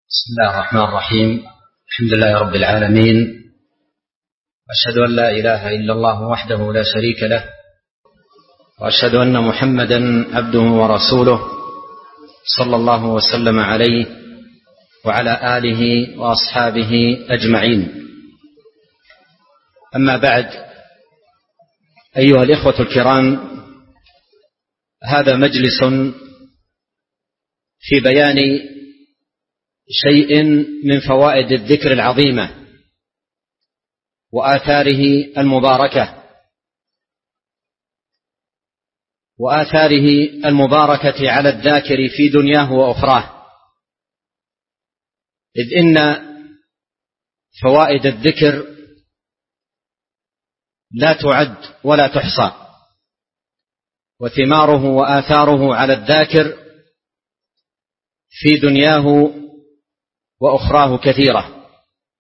بسم الله الرحمن الرحيم. الحمد لله رب العالمين، وأشهد أن لا إله إلا الله وحده لا شريك له، وأشهد أن محمدا عبده ورسوله صلى الله وسلم عليه وعلى آله وأصحابه أجمعين. أما بعد، أيها الإخوة الكرام، هذا مجلس في بيان شيء من فوائد الذكر العظيمة وآثاره المباركة على الذاكر في دنياه وأخراه، إذ إن فوائد الذكر لا تعد ولا تحصى، وثماره وآثاره على الذاكر في دنياه وأخراه كثيرة.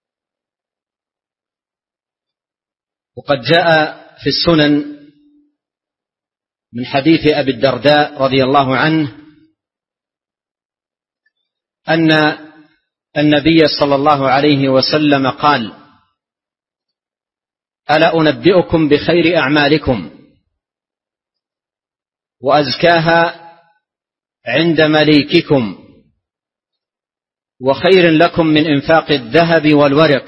وقد جاء في السنن من حديث أبي الدرداء رضي الله عنه أن النبي صلى الله عليه وسلم قال: ألا أنبئكم بخير أعمالكم وأزكاها عند مليككم، وخير لكم من إنفاق الذهب والورق،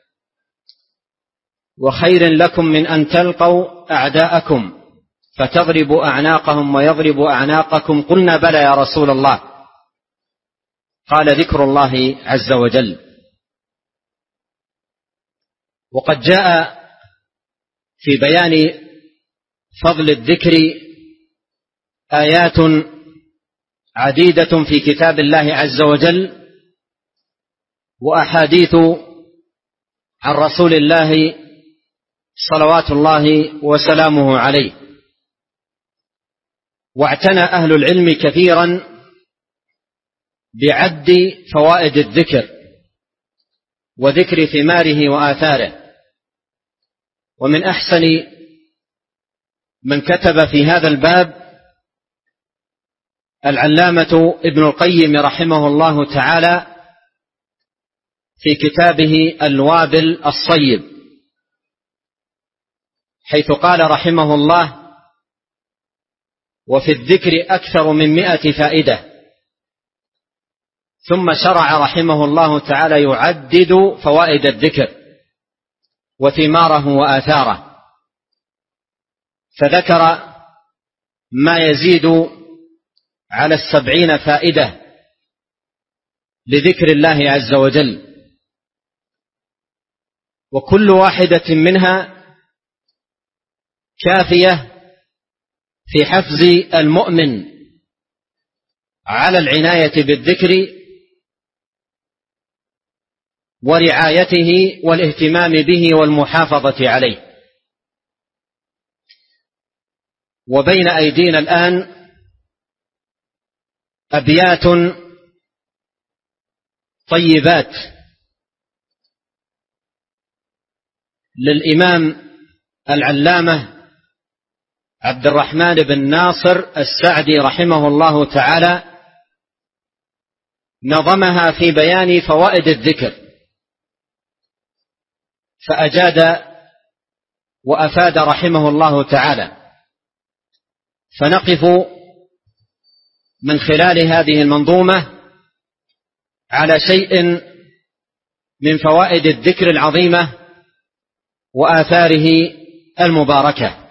وخير لكم من أن تلقوا أعداءكم فتضربوا أعناقهم ويضربوا أعناقكم؟ قلنا: بلى يا رسول الله. قال: ذكر الله عز وجل. وقد جاء في بيان فضل الذكر آيات عديدة في كتاب الله عز وجل، وأحاديث عن رسول الله صلوات الله وسلامه عليه. واعتنى أهل العلم كثيرا بعد فوائد الذكر وذكر ثماره وآثاره. ومن أحسن من كتب في هذا الباب العلامة ابن القيم رحمه الله تعالى في كتابه الوابل الصيب، حيث قال رحمه الله: وفي الذكر أكثر من 100 فائدة. ثم شرع رحمه الله تعالى يعدد فوائد الذكر وثماره وآثاره، فذكر ما يزيد على 70 فائدة لذكر الله عز وجل، وكل واحدة منها كافية في حفز المؤمن على العناية بالذكر ورعايته والاهتمام به والمحافظة عليه. وبين أيدينا الآن أبيات طيبات للإمام العلامة عبد الرحمن بن ناصر السعدي رحمه الله تعالى، نظمها في بيان فوائد الذكر، فأجاد وأفاد رحمه الله تعالى. فنقف من خلال هذه المنظومة على شيء من فوائد الذكر العظيمة وآثاره المباركة.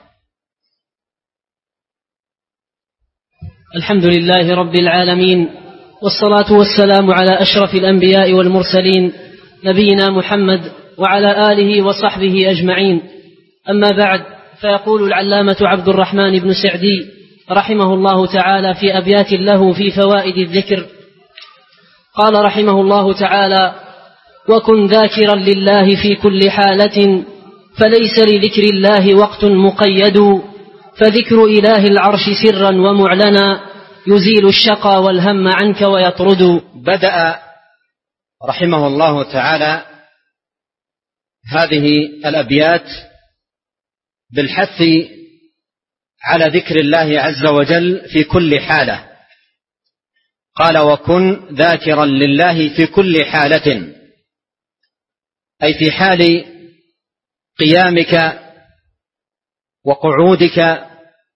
الحمد لله رب العالمين، والصلاة والسلام على أشرف الأنبياء والمرسلين، نبينا محمد وعلى آله وصحبه أجمعين. أما بعد، فيقول العلامة عبد الرحمن بن سعدي رحمه الله تعالى في أبيات له في فوائد الذكر، قال رحمه الله تعالى: وكن ذاكرا لله في كل حالة، فليس لذكر الله وقت مقيد، فذكر إله العرش سرا ومعلنا، يزيل الشقى والهم عنك ويطرد. بدأ رحمه الله تعالى هذه الأبيات بالحث على ذكر الله عز وجل في كل حالة، قال وكن ذاكرا لله في كل حالة، أي في حال قيامك وقعودك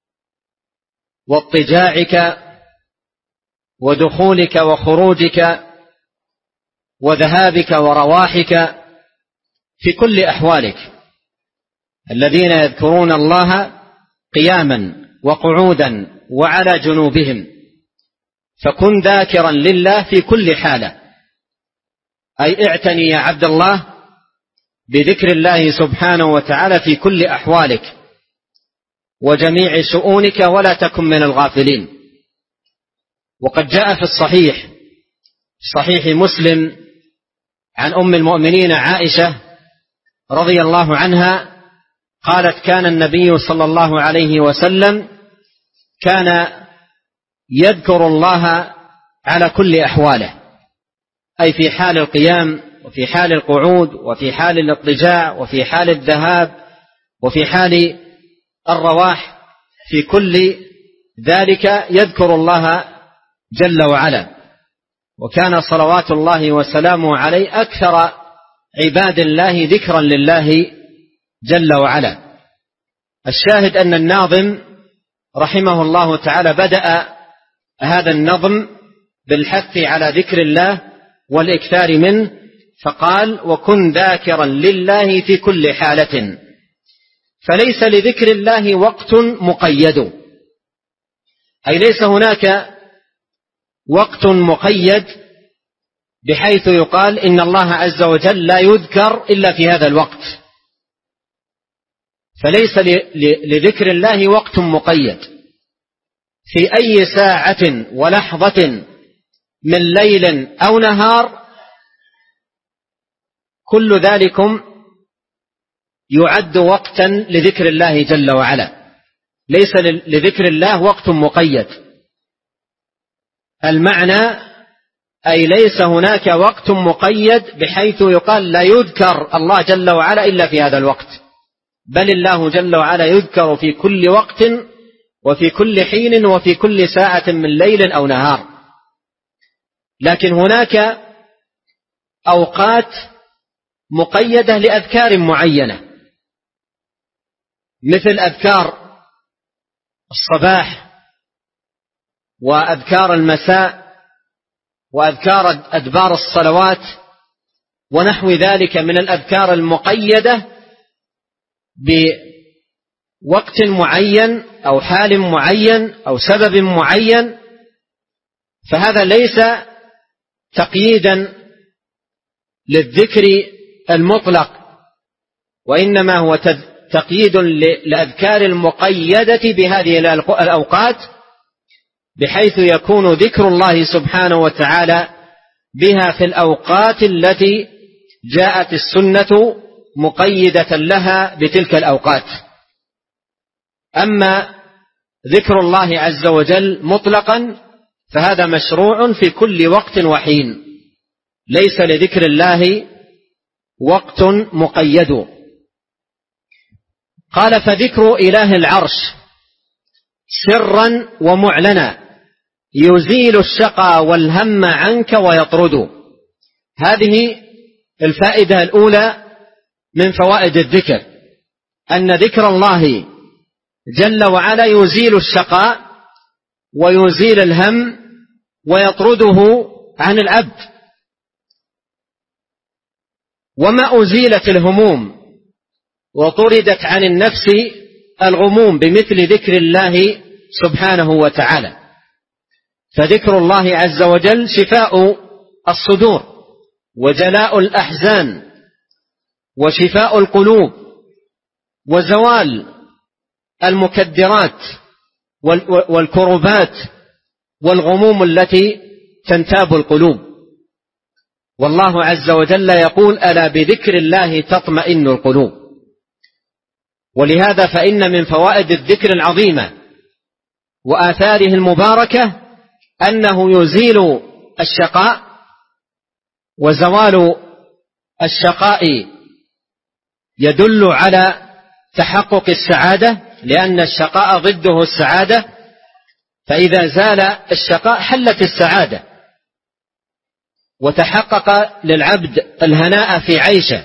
واضطجاعك ودخولك وخروجك وذهابك ورواحك، في كل أحوالك. الذين يذكرون الله قياما وقعودا وعلى جنوبهم، فكن ذاكرا لله في كل حالة، أي اعتني يا عبد الله بذكر الله سبحانه وتعالى في كل أحوالك وجميع شؤونك، ولا تكن من الغافلين. وقد جاء في صحيح مسلم عن أم المؤمنين عائشة رضي الله عنها قالت: كان النبي صلى الله عليه وسلم كان يذكر الله على كل أحواله، أي في حال القيام وفي حال القعود وفي حال الاضطجاع وفي حال الذهاب وفي حال الرواح، في كل ذلك يذكر الله جل وعلا. وكان صلوات الله وسلامه عليه أكثر عباد الله ذكرا لله جل وعلا. الشاهد أن الناظم رحمه الله تعالى بدأ هذا النظم بالحث على ذكر الله والإكثار منه، فقال: وكن ذاكرا لله في كل حالة. فليس لذكر الله وقت مقيد، أي ليس هناك وقت مقيد بحيث يقال إن الله عز وجل لا يذكر إلا في هذا الوقت. فليس لذكر الله وقت مقيد، في أي ساعة ولحظة من ليل أو نهار كل ذلكم يعد وقتا لذكر الله جل وعلا. ليس لذكر الله وقت مقيد، المعنى أي ليس هناك وقت مقيد بحيث يقال لا يذكر الله جل وعلا إلا في هذا الوقت، بل الله جل وعلا يذكر في كل وقت وفي كل حين وفي كل ساعة من ليل أو نهار. لكن هناك أوقات مقيدة لأذكار معينة، مثل أذكار الصباح وأذكار المساء وأذكار أدبار الصلوات ونحو ذلك من الأذكار المقيدة بوقت معين أو حال معين أو سبب معين. فهذا ليس تقييدا للذكر المطلق، وإنما هو تقييد للأذكار المقيدة بهذه الأوقات، بحيث يكون ذكر الله سبحانه وتعالى بها في الأوقات التي جاءت السنة مقيدة لها بتلك الأوقات. أما ذكر الله عز وجل مطلقا فهذا مشروع في كل وقت وحين، ليس لذكر الله وقت مقيد. قال: فذكر إله العرش سرا ومعلنا يزيل الشقى والهم عنك ويطرد. هذه الفائدة الأولى من فوائد الذكر، أن ذكر الله جل وعلا يزيل الشقاء ويزيل الهم ويطرده عن العبد. وما أزيلت الهموم وطردت عن النفس الغموم بمثل ذكر الله سبحانه وتعالى. فذكر الله عز وجل شفاء الصدور وجلاء الأحزان وشفاء القلوب وزوال المكدرات والكربات والغموم التي تنتاب القلوب. والله عز وجل يقول: ألا بذكر الله تطمئن القلوب. ولهذا فإن من فوائد الذكر العظيمة وآثاره المباركة أنه يزيل الشقاء، وزوال الشقاء يدل على تحقق السعادة، لأن الشقاء ضده السعادة، فإذا زال الشقاء حلت السعادة. وتحقق للعبد الهناء في عيشه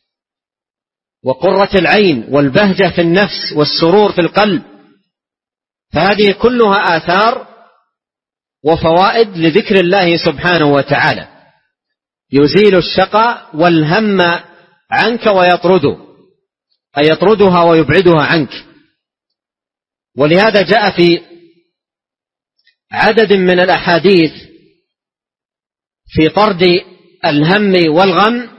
وقرة العين والبهجة في النفس والسرور في القلب، فهذه كلها آثار وفوائد لذكر الله سبحانه وتعالى، يزيل الشقى والهم عنك ويطرده، أي يطردها ويبعدها عنك. ولهذا جاء في عدد من الأحاديث في طرد الهم والغم،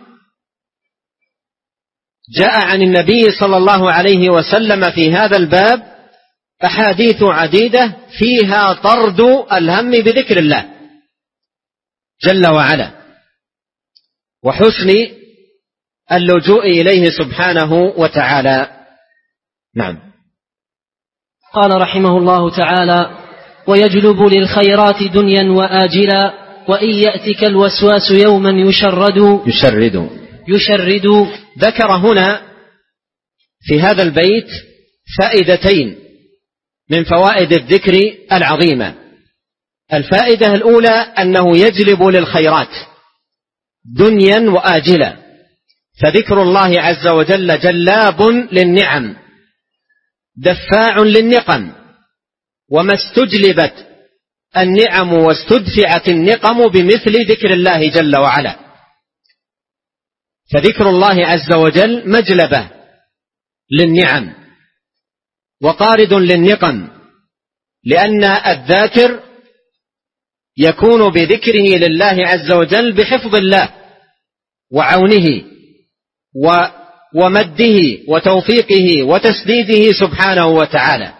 جاء عن النبي صلى الله عليه وسلم في هذا الباب أحاديث عديدة فيها طرد الهم بذكر الله جل وعلا وحسن اللجوء إليه سبحانه وتعالى. نعم. قال رحمه الله تعالى: ويجلب للخيرات دنيا وآجلا، وإن يأتك الوسواس يوما يشرد. ذكر هنا في هذا البيت فائدتين من فوائد الذكر العظيمة. الفائدة الأولى أنه يجلب للخيرات دنيا وآجلا، فذكر الله عز وجل جلاب للنعم دفاع للنقم، وما استجلبت النعم واستدفعت النقم بمثل ذكر الله جل وعلا. فذكر الله عز وجل مجلبة للنعم وطارد للنقم، لأن الذاكر يكون بذكره لله عز وجل بحفظ الله وعونه ومده وتوفيقه وتسديده سبحانه وتعالى.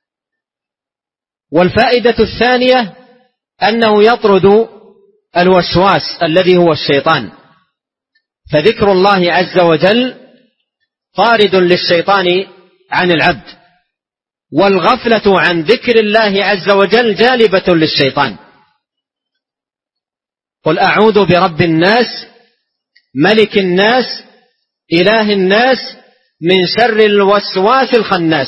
والفائدة الثانية أنه يطرد الوسواس الذي هو الشيطان، فذكر الله عز وجل طارد للشيطان عن العبد، والغفلة عن ذكر الله عز وجل جالبة للشيطان. قل أعوذ برب الناس ملك الناس إله الناس من شر الوسواس الخناس.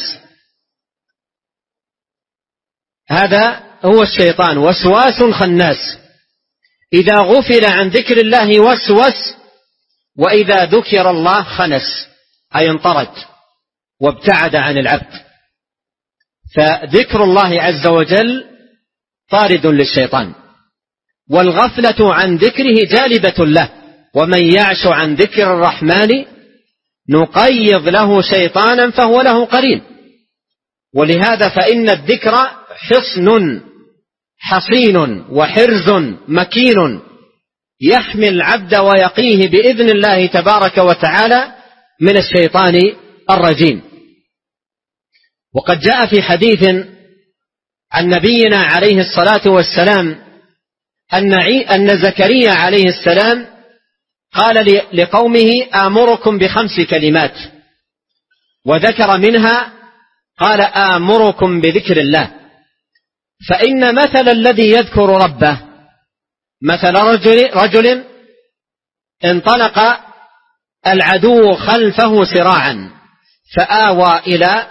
هذا هو الشيطان، وسواس خناس، إذا غفل عن ذكر الله وسوس، وإذا ذكر الله خنس، أي انطرد وابتعد عن العبد. فذكر الله عز وجل طارد للشيطان، والغفلة عن ذكره جالبة له، ومن يعش عن ذكر الرحمن نقيض له شيطانا فهو له قرين. ولهذا فإن الذكر حصن حصين وحرز مكين يحمي العبد ويقيه بإذن الله تبارك وتعالى من الشيطان الرجيم. وقد جاء في حديث عن نبينا عليه الصلاة والسلام أن زكريا عليه السلام قال لقومه: آمركم ب5 كلمات، وذكر منها قال: آمركم بذكر الله، فإن مثل الذي يذكر ربه مثل رجل انطلق العدو خلفه سراعا فآوى إلى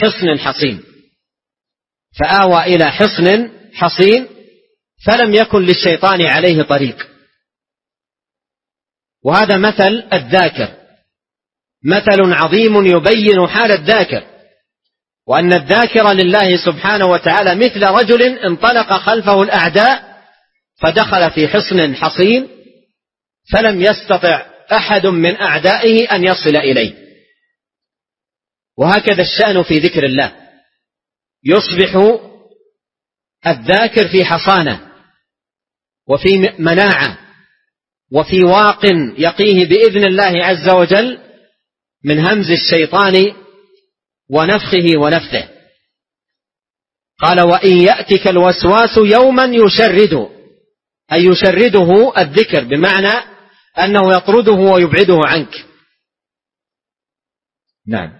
حصن حصين فلم يكن للشيطان عليه طريق. وهذا مثل الذاكر، مثل عظيم يبين حال الذاكر، وأن الذاكر لله سبحانه وتعالى مثل رجل انطلق خلفه الأعداء فدخل في حصن حصين فلم يستطع أحد من أعدائه أن يصل إليه. وهكذا الشأن في ذكر الله، يصبح الذاكر في حصانة وفي مناعة وفي واق يقيه بإذن الله عز وجل من همز الشيطان ونفخه ونفثه. قال: وإن يأتك الوسواس يوما يشرد، أي يشرده الذكر، بمعنى أنه يطرده ويبعده عنك. نعم.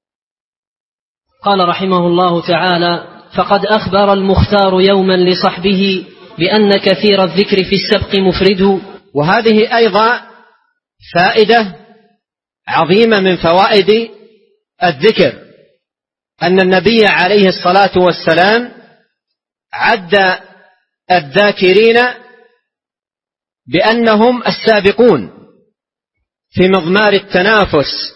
قال رحمه الله تعالى: فقد أخبر المختار يوما لصحبه بأن كثير الذكر في السبق مفرد. وهذه أيضا فائدة عظيمة من فوائد الذكر، أن النبي عليه الصلاة والسلام عد الذاكرين بأنهم السابقون في مضمار التنافس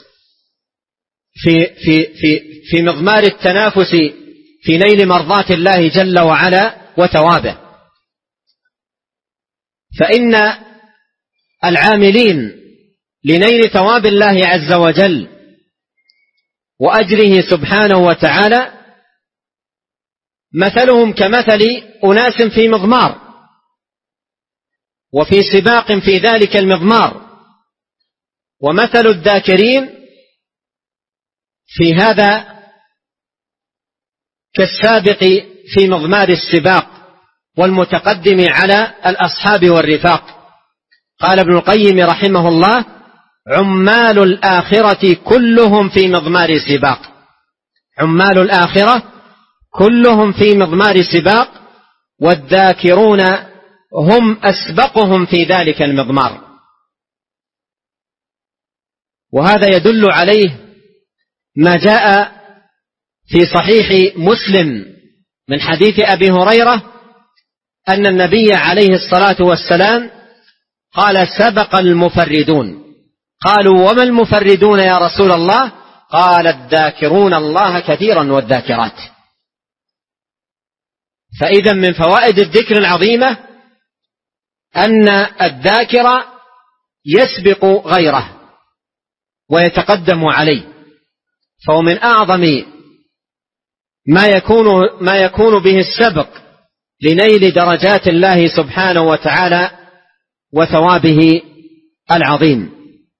في مضمار التنافس في نيل مرضات الله جل وعلا وثوابه. فإن العاملين لنيل ثواب الله عز وجل وأجره سبحانه وتعالى مثلهم كمثل أناس في مضمار وفي سباق في ذلك المضمار، ومثل الذاكرين في هذا كالسابق في مضمار السباق والمتقدم على الأصحاب والرفاق. قال ابن القيم رحمه الله: عمال الآخرة كلهم في مضمار سباق. عمال الآخرة كلهم في مضمار سباق، والذاكرون هم أسبقهم في ذلك المضمار. وهذا يدل عليه ما جاء في صحيح مسلم من حديث أبي هريرة أن النبي عليه الصلاة والسلام قال: سبق المفردون. قالوا: وما المفردون يا رسول الله؟ قال: الذاكرون الله كثيرا والذاكرات. فإذا من فوائد الذكر العظيمة أن الذاكر يسبق غيره ويتقدم عليه، فهو من أعظم ما يكون به السبق لنيل درجات الله سبحانه وتعالى وثوابه العظيم.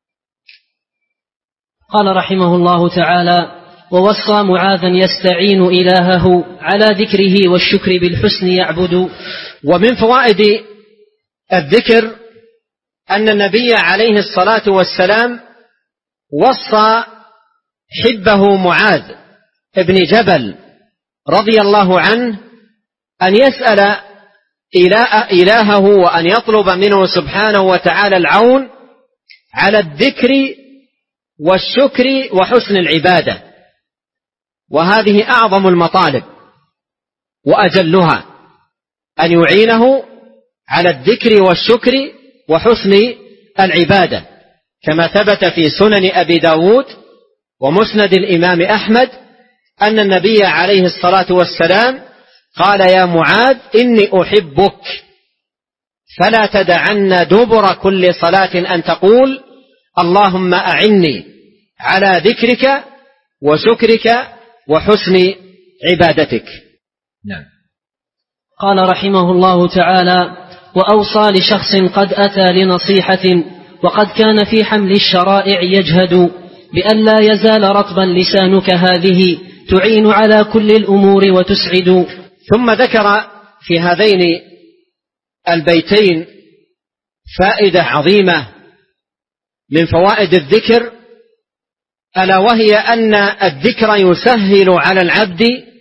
قال رحمه الله تعالى: ووصى معاذا يستعين إلهه على ذكره والشكر بالحسن يعبد. ومن فوائد الذكر أن النبي عليه الصلاة والسلام وصى حبه معاذ ابن جبل رضي الله عنه أن يسأل إلهه وأن يطلب منه سبحانه وتعالى العون على الذكر والشكر وحسن العبادة، وهذه أعظم المطالب وأجلها، أن يعينه على الذكر والشكر وحسن العبادة، كما ثبت في سنن أبي داود ومسند الإمام أحمد أن النبي عليه الصلاة والسلام قال: يا معاذ إني أحبك فلا تدعن دبر كل صلاة أن تقول: اللهم أعني على ذكرك وشكرك وحسن عبادتك. نعم. قال رحمه الله تعالى: وأوصى لشخص قد أتى لنصيحة وقد كان في حمل الشرائع يجهد بأن لا يزال رطبا لسانك هذه تعين على كل الأمور وتسعد. ثم ذكر في هذين البيتين فائدة عظيمة من فوائد الذكر، ألا وهي أن الذكر يسهل على العبد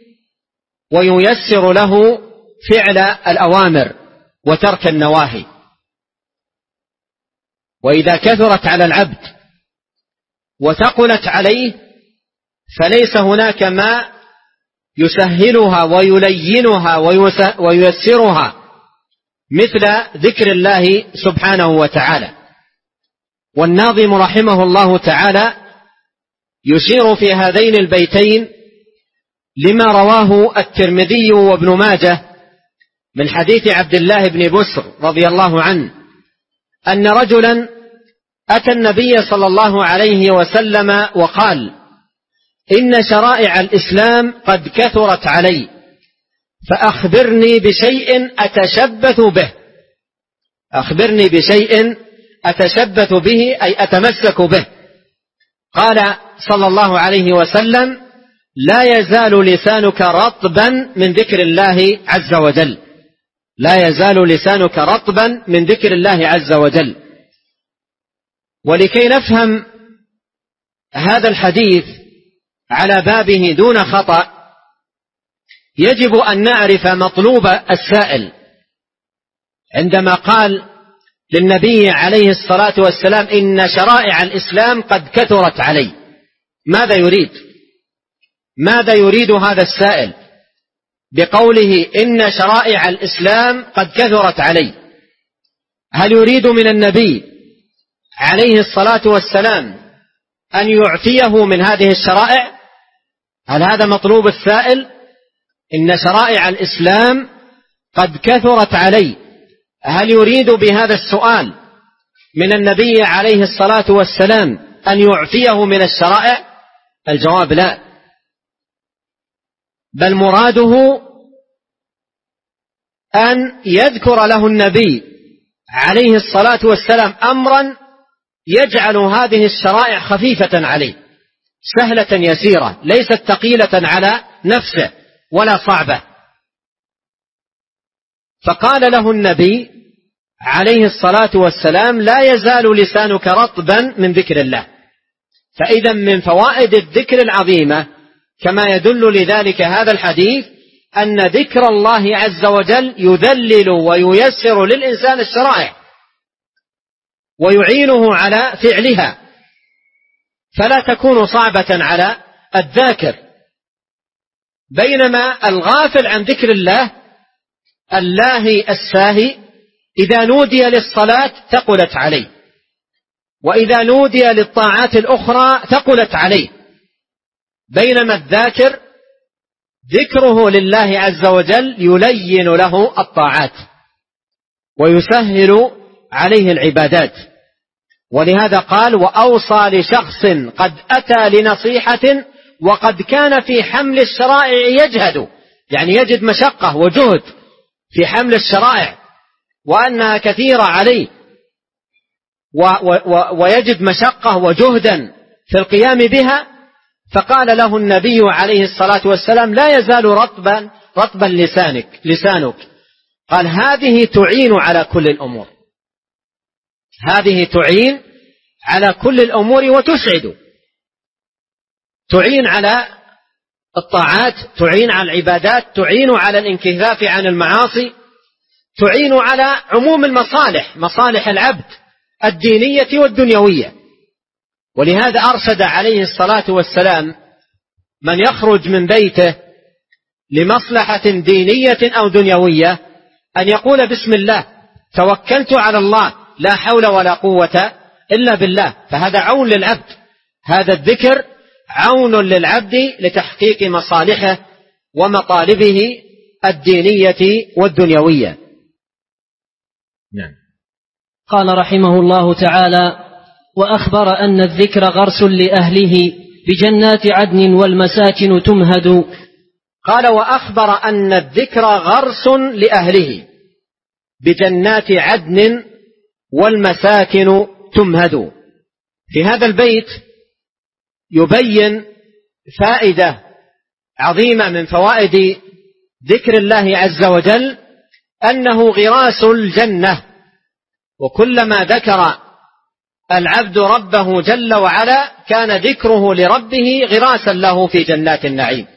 وييسر له فعل الأوامر وترك النواهي. وإذا كثرت على العبد وثقلت عليه فليس هناك ما يسهلها ويلينها وييسرها مثل ذكر الله سبحانه وتعالى. والناظم رحمه الله تعالى يشير في هذين البيتين لما رواه الترمذي وابن ماجه من حديث عبد الله بن بسر رضي الله عنه أن رجلا أتى النبي صلى الله عليه وسلم وقال: إن شرائع الإسلام قد كثرت علي فأخبرني بشيء أتشبث به. أخبرني بشيء أتشبث به أي أتمسك به. قال صلى الله عليه وسلم: لا يزال لسانك رطبا من ذكر الله عز وجل. لا يزال لسانك رطبا من ذكر الله عز وجل. ولكي نفهم هذا الحديث على بابه دون خطأ يجب أن نعرف مطلوب السائل عندما قال للنبي عليه الصلاة والسلام: إن شرائع الإسلام قد كثرت علي. ماذا يريد؟ ماذا يريد هذا السائل بقوله إن شرائع الإسلام قد كثرت علي؟ هل يريد من النبي عليه الصلاة والسلام أن يعفيه من هذه الشرائع؟ هل هذا مطلوب السائل؟ إن شرائع الإسلام قد كثرت عليه. هل يريد بهذا السؤال من النبي عليه الصلاة والسلام أن يعفيه من الشرائع؟ الجواب لا، بل مراده أن يذكر له النبي عليه الصلاة والسلام أمرا يجعل هذه الشرائع خفيفة عليه، سهلة يسيرة، ليست ثقيلة على نفسه ولا صعبة. فقال له النبي عليه الصلاة والسلام: لا يزال لسانك رطبا من ذكر الله. فإذا من فوائد الذكر العظيمة كما يدل لذلك هذا الحديث أن ذكر الله عز وجل يذلل وييسر للإنسان الشرائع ويعينه على فعلها، فلا تكون صعبة على الذاكر. بينما الغافل عن ذكر الله اللاهي الساهي إذا نودي للصلاة ثقلت عليه، وإذا نودي للطاعات الأخرى ثقلت عليه. بينما الذاكر ذكره لله عز وجل يلين له الطاعات ويسهل عليه العبادات. ولهذا قال: وأوصى لشخص قد أتى لنصيحة وقد كان في حمل الشرائع يجهد، يعني يجد مشقة وجهد في حمل الشرائع وأنها كثيرة عليه، ويجد مشقة وجهدا في القيام بها. فقال له النبي عليه الصلاة والسلام: لا يزال رطبا لسانك. قال: هذه تعين على كل الأمور، هذه تعين على كل الأمور وتسعد، تعين على الطاعات، تعين على العبادات، تعين على الانكفاف عن المعاصي، تعين على عموم المصالح، مصالح العبد الدينية والدنيوية. ولهذا أرشد عليه الصلاة والسلام من يخرج من بيته لمصلحة دينية أو دنيوية أن يقول: بسم الله، توكلت على الله، لا حول ولا قوة إلا بالله. فهذا عون للعبد، هذا الذكر عون للعبد لتحقيق مصالحه ومطالبه الدينية والدنيوية. نعم. قال رحمه الله تعالى: وأخبر أن الذكر غرس لأهله بجنات عدن والمساكن تمهد. قال: وأخبر أن الذكر غرس لأهله بجنات عدن والمساكن تمهد. في هذا البيت يبين فائدة عظيمة من فوائد ذكر الله عز وجل، أنه غراس الجنة، وكلما ذكر العبد ربه جل وعلا كان ذكره لربه غراسا له في جنات النعيم.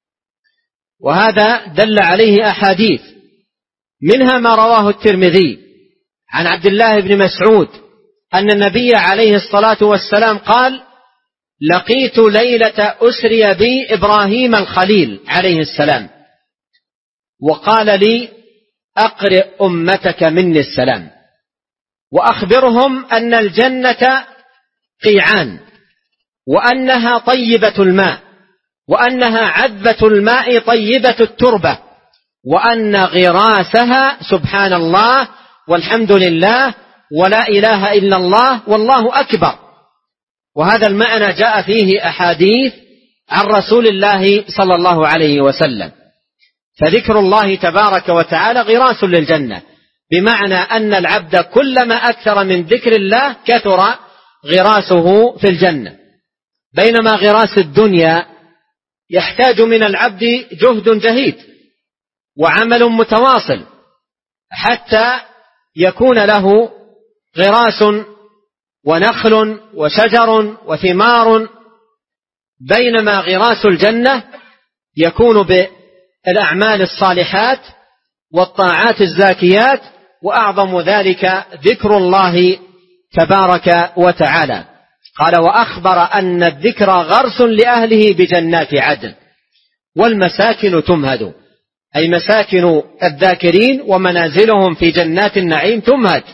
وهذا دل عليه أحاديث، منها ما رواه الترمذي عن عبد الله بن مسعود أن النبي عليه الصلاة والسلام قال: لقيت ليلة أسري بي إبراهيم الخليل عليه السلام وقال لي: أقرئ أمتك مني السلام وأخبرهم أن الجنة قيعان، وأنها طيبة الماء، وأنها عذبة الماء طيبة التربة، وأن غراسها سبحان الله والحمد لله ولا إله إلا الله والله أكبر. وهذا المعنى جاء فيه أحاديث عن رسول الله صلى الله عليه وسلم. فذكر الله تبارك وتعالى غراس للجنة، بمعنى أن العبد كلما أكثر من ذكر الله كثر غراسه في الجنة. بينما غراس الدنيا يحتاج من العبد جهد جهيد وعمل متواصل حتى يكون له غراس ونخل وشجر وثمار. بينما غراس الجنة يكون بالأعمال الصالحات والطاعات الزاكيات، وأعظم ذلك ذكر الله تبارك وتعالى. قال: وأخبر أن الذكر غرس لأهله بجنات عدن والمساكن تمهد، أي مساكن الذاكرين ومنازلهم في جنات النعيم تمهد،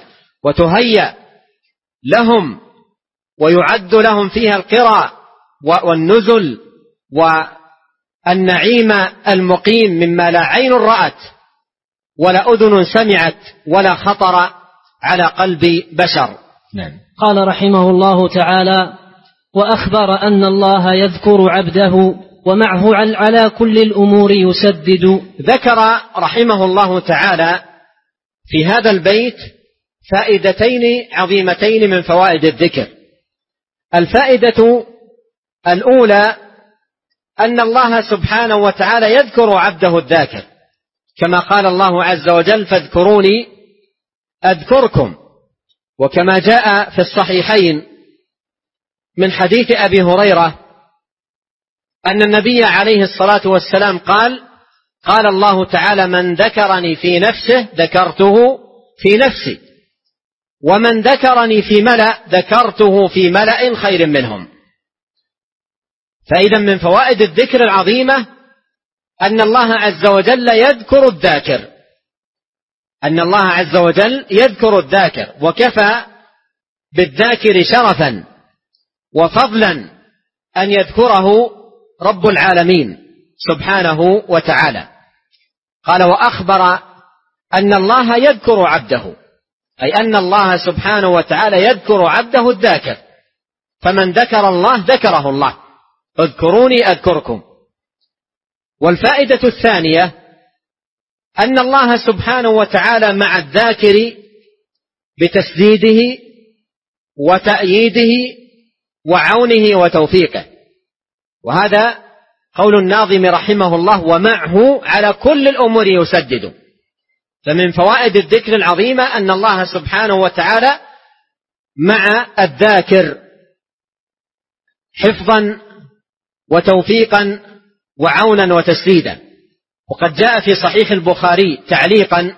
وتهيأ لهم ويعد لهم فيها القرى والنزل والنعيم المقيم مما لا عين رأت ولا أذن سمعت ولا خطر على قلب بشر. نعم. قال رحمه الله تعالى: وأخبر أن الله يذكر عبده ومعه على كل الأمور يسدد. ذكر رحمه الله تعالى في هذا البيت فائدتين عظيمتين من فوائد الذكر. الفائدة الأولى أن الله سبحانه وتعالى يذكر عبده الذاكر، كما قال الله عز وجل: فاذكروني أذكركم. وكما جاء في الصحيحين من حديث أبي هريرة أن النبي عليه الصلاة والسلام قال الله تعالى: من ذكرني في نفسه ذكرته في نفسي، ومن ذكرني في ملأ ذكرته في ملأ خير منهم. فإذا من فوائد الذكر العظيمة أن الله عز وجل يذكر الذاكر، أن الله عز وجل يذكر الذاكر، وكفى بالذاكر شرفا وفضلا أن يذكره رب العالمين سبحانه وتعالى. قال: وأخبر أن الله يذكر عبده، أي أن الله سبحانه وتعالى يذكر عبده الذاكر، فمن ذكر الله ذكره الله. اذكروني أذكركم. والفائدة الثانية أن الله سبحانه وتعالى مع الذاكر بتسديده وتأييده وعونه وتوفيقه. وهذا قول الناظم رحمه الله: ومعه على كل الأمور يسدد. فمن فوائد الذكر العظيمة أن الله سبحانه وتعالى مع الذاكر حفظا وتوفيقا وعونا وتسديدا. وقد جاء في صحيح البخاري تعليقا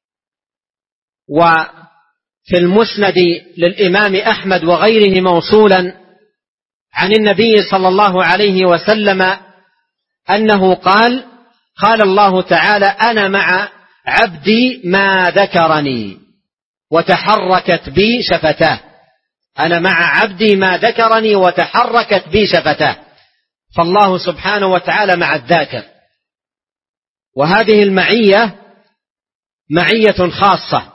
وفي المسند للإمام أحمد وغيره موصولا عن النبي صلى الله عليه وسلم أنه قال الله تعالى: أنا مع عبدي ما ذكرني وتحركت بي شفتاه. أنا مع عبدي ما ذكرني وتحركت بي شفتاه. فالله سبحانه وتعالى مع الذاكر، وهذه المعية معية خاصة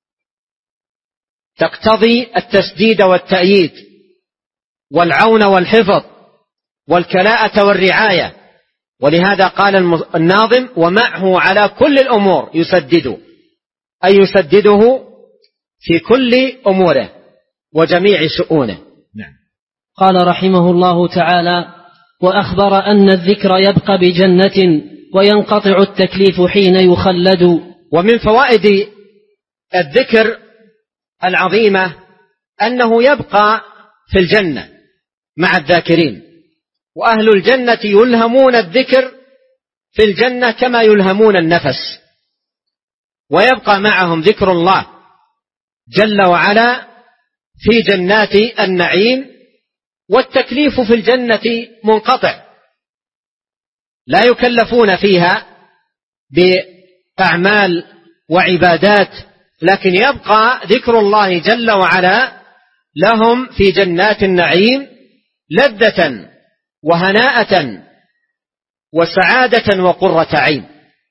تقتضي التسديد والتأييد والعون والحفظ والكلاءة والرعاية. ولهذا قال الناظم: ومعه على كل الأمور يسدد، أي يسدده في كل أموره وجميع شؤونه. نعم. قال رحمه الله تعالى: وأخبر أن الذكر يبقى بجنة وينقطع التكليف حين يخلد. ومن فوائد الذكر العظيمة أنه يبقى في الجنة مع الذاكرين، وأهل الجنة يلهمون الذكر في الجنة كما يلهمون النفس، ويبقى معهم ذكر الله جل وعلا في جنات النعيم. والتكليف في الجنة منقطع، لا يكلفون فيها بأعمال وعبادات، لكن يبقى ذكر الله جل وعلا لهم في جنات النعيم لذة وهناءة وسعادة وقرة عين.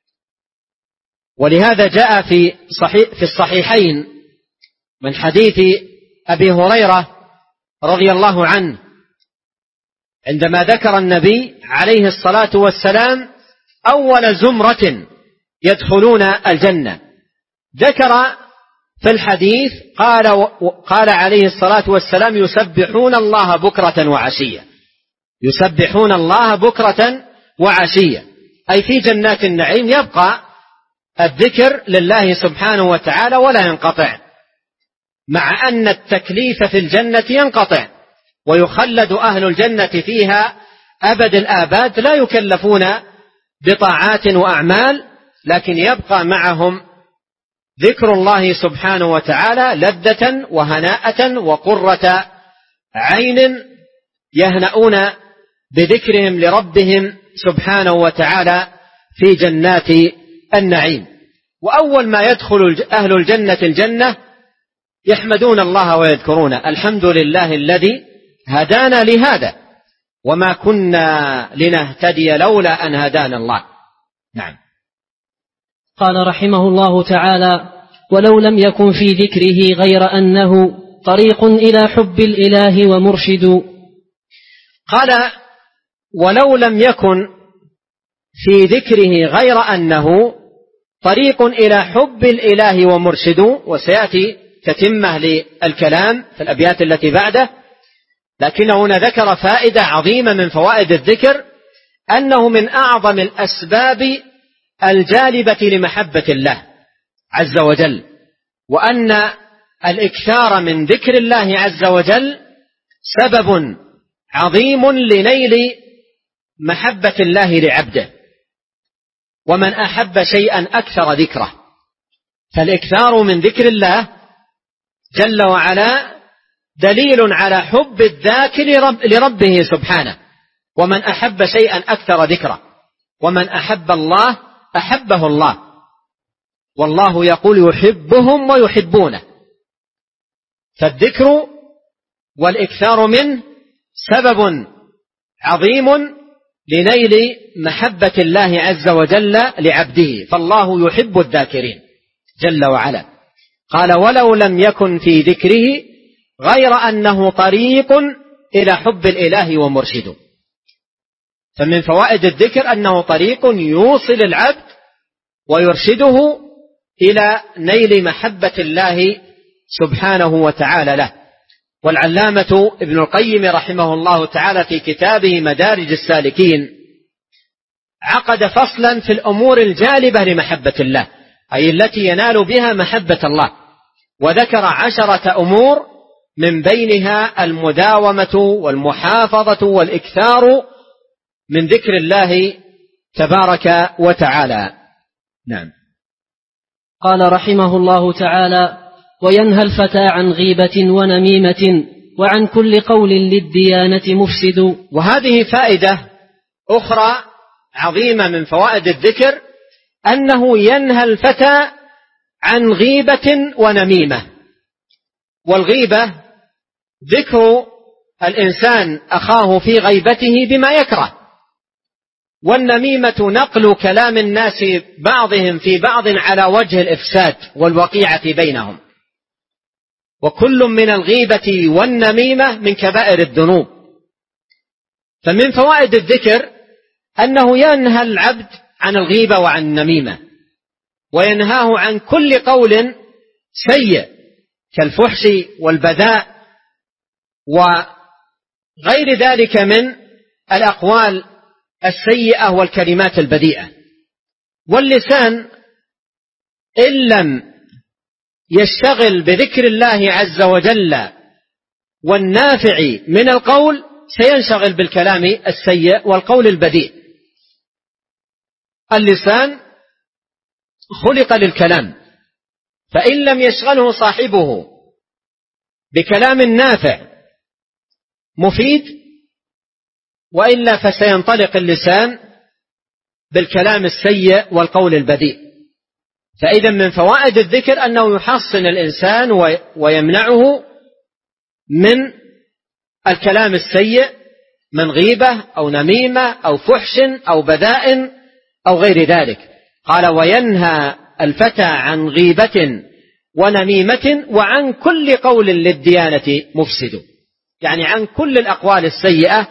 ولهذا جاء في الصحيحين من حديث أبي هريرة رضي الله عنه عندما ذكر النبي عليه الصلاة والسلام أول زمرة يدخلون الجنة، ذكر في الحديث قال عليه الصلاة والسلام: يسبحون الله بكرة وعشية. يسبحون الله بكرة وعشية، أي في جنات النعيم يبقى الذكر لله سبحانه وتعالى ولا ينقطع، مع أن التكليف في الجنة ينقطع ويخلد أهل الجنة فيها أبد الآباد، لا يكلفون بطاعات وأعمال، لكن يبقى معهم ذكر الله سبحانه وتعالى لذة وهناءة وقرة عين، يهنؤون بذكرهم لربهم سبحانه وتعالى في جنات النعيم. وأول ما يدخل أهل الجنة الجنة يحمدون الله ويذكرون الحمد لله الذي هدانا لهذا وما كنا لنهتدي لولا أن هدانا الله. نعم. قال رحمه الله تعالى: ولو لم يكن في ذكره غير أنه طريق إلى حب الإله ومرشد. قال: ولو لم يكن في ذكره غير أنه طريق إلى حب الإله ومرشد. وسيأتي تتمة للكلام في الأبيات التي بعده، لكنه هنا ذكر فائدة عظيمة من فوائد الذكر، أنه من أعظم الأسباب الجالبة لمحبة الله عز وجل، وأن الإكثار من ذكر الله عز وجل سبب عظيم لنيل محبة الله لعبده. ومن أحب شيئا أكثر ذكره، فالإكثار من ذكر الله جل وعلا دليل على حب الذاكر لربه سبحانه. ومن أحب شيئا أكثر ذكره، ومن أحب الله أحبه الله، والله يقول يحبهم ويحبونه. فالذكر والإكثار منه سبب عظيم لنيل محبة الله عز وجل لعبده، فالله يحب الذاكرين جل وعلا. قال: ولو لم يكن في ذكره غير أنه طريق إلى حب الإله ومرشد. فمن فوائد الذكر أنه طريق يوصل العبد ويرشده إلى نيل محبة الله سبحانه وتعالى له. والعلامة ابن القيم رحمه الله تعالى في كتابه مدارج السالكين عقد فصلا في الأمور الجالبة لمحبة الله، أي التي ينال بها محبة الله، وذكر 10 أمور من بينها المداومة والمحافظة والإكثار من ذكر الله تبارك وتعالى. نعم. قال رحمه الله تعالى: وينهى الفتى عن غيبة ونميمة وعن كل قول للديانة مفسد. وهذه فائدة أخرى عظيمة من فوائد الذكر، أنه ينهى الفتى عن غيبة ونميمة. والغيبة ذكر الإنسان أخاه في غيبته بما يكره، والنميمة نقل كلام الناس بعضهم في بعض على وجه الإفساد والوقيعة بينهم. وكل من الغيبة والنميمة من كبائر الذنوب. فمن فوائد الذكر أنه ينهى العبد عن الغيبة وعن النميمة، وينهاه عن كل قول سيء كالفحش والبذاء وغير ذلك من الأقوال السيئة والكلمات البذيئة. واللسان إن لم يشتغل بذكر الله عز وجل والنافع من القول سينشغل بالكلام السيء والقول البذيء. اللسان خلق للكلام، فإن لم يشغله صاحبه بكلام نافع مفيد وإلا فسينطلق اللسان بالكلام السيء والقول البذيء. فإذا من فوائد الذكر أنه يحصن الإنسان ويمنعه من الكلام السيء من غيبة أو نميمة أو فحش أو بذاء أو غير ذلك. قال: وينهى الفتى عن غيبة ونميمة وعن كل قول للديانة مفسد، يعني عن كل الأقوال السيئة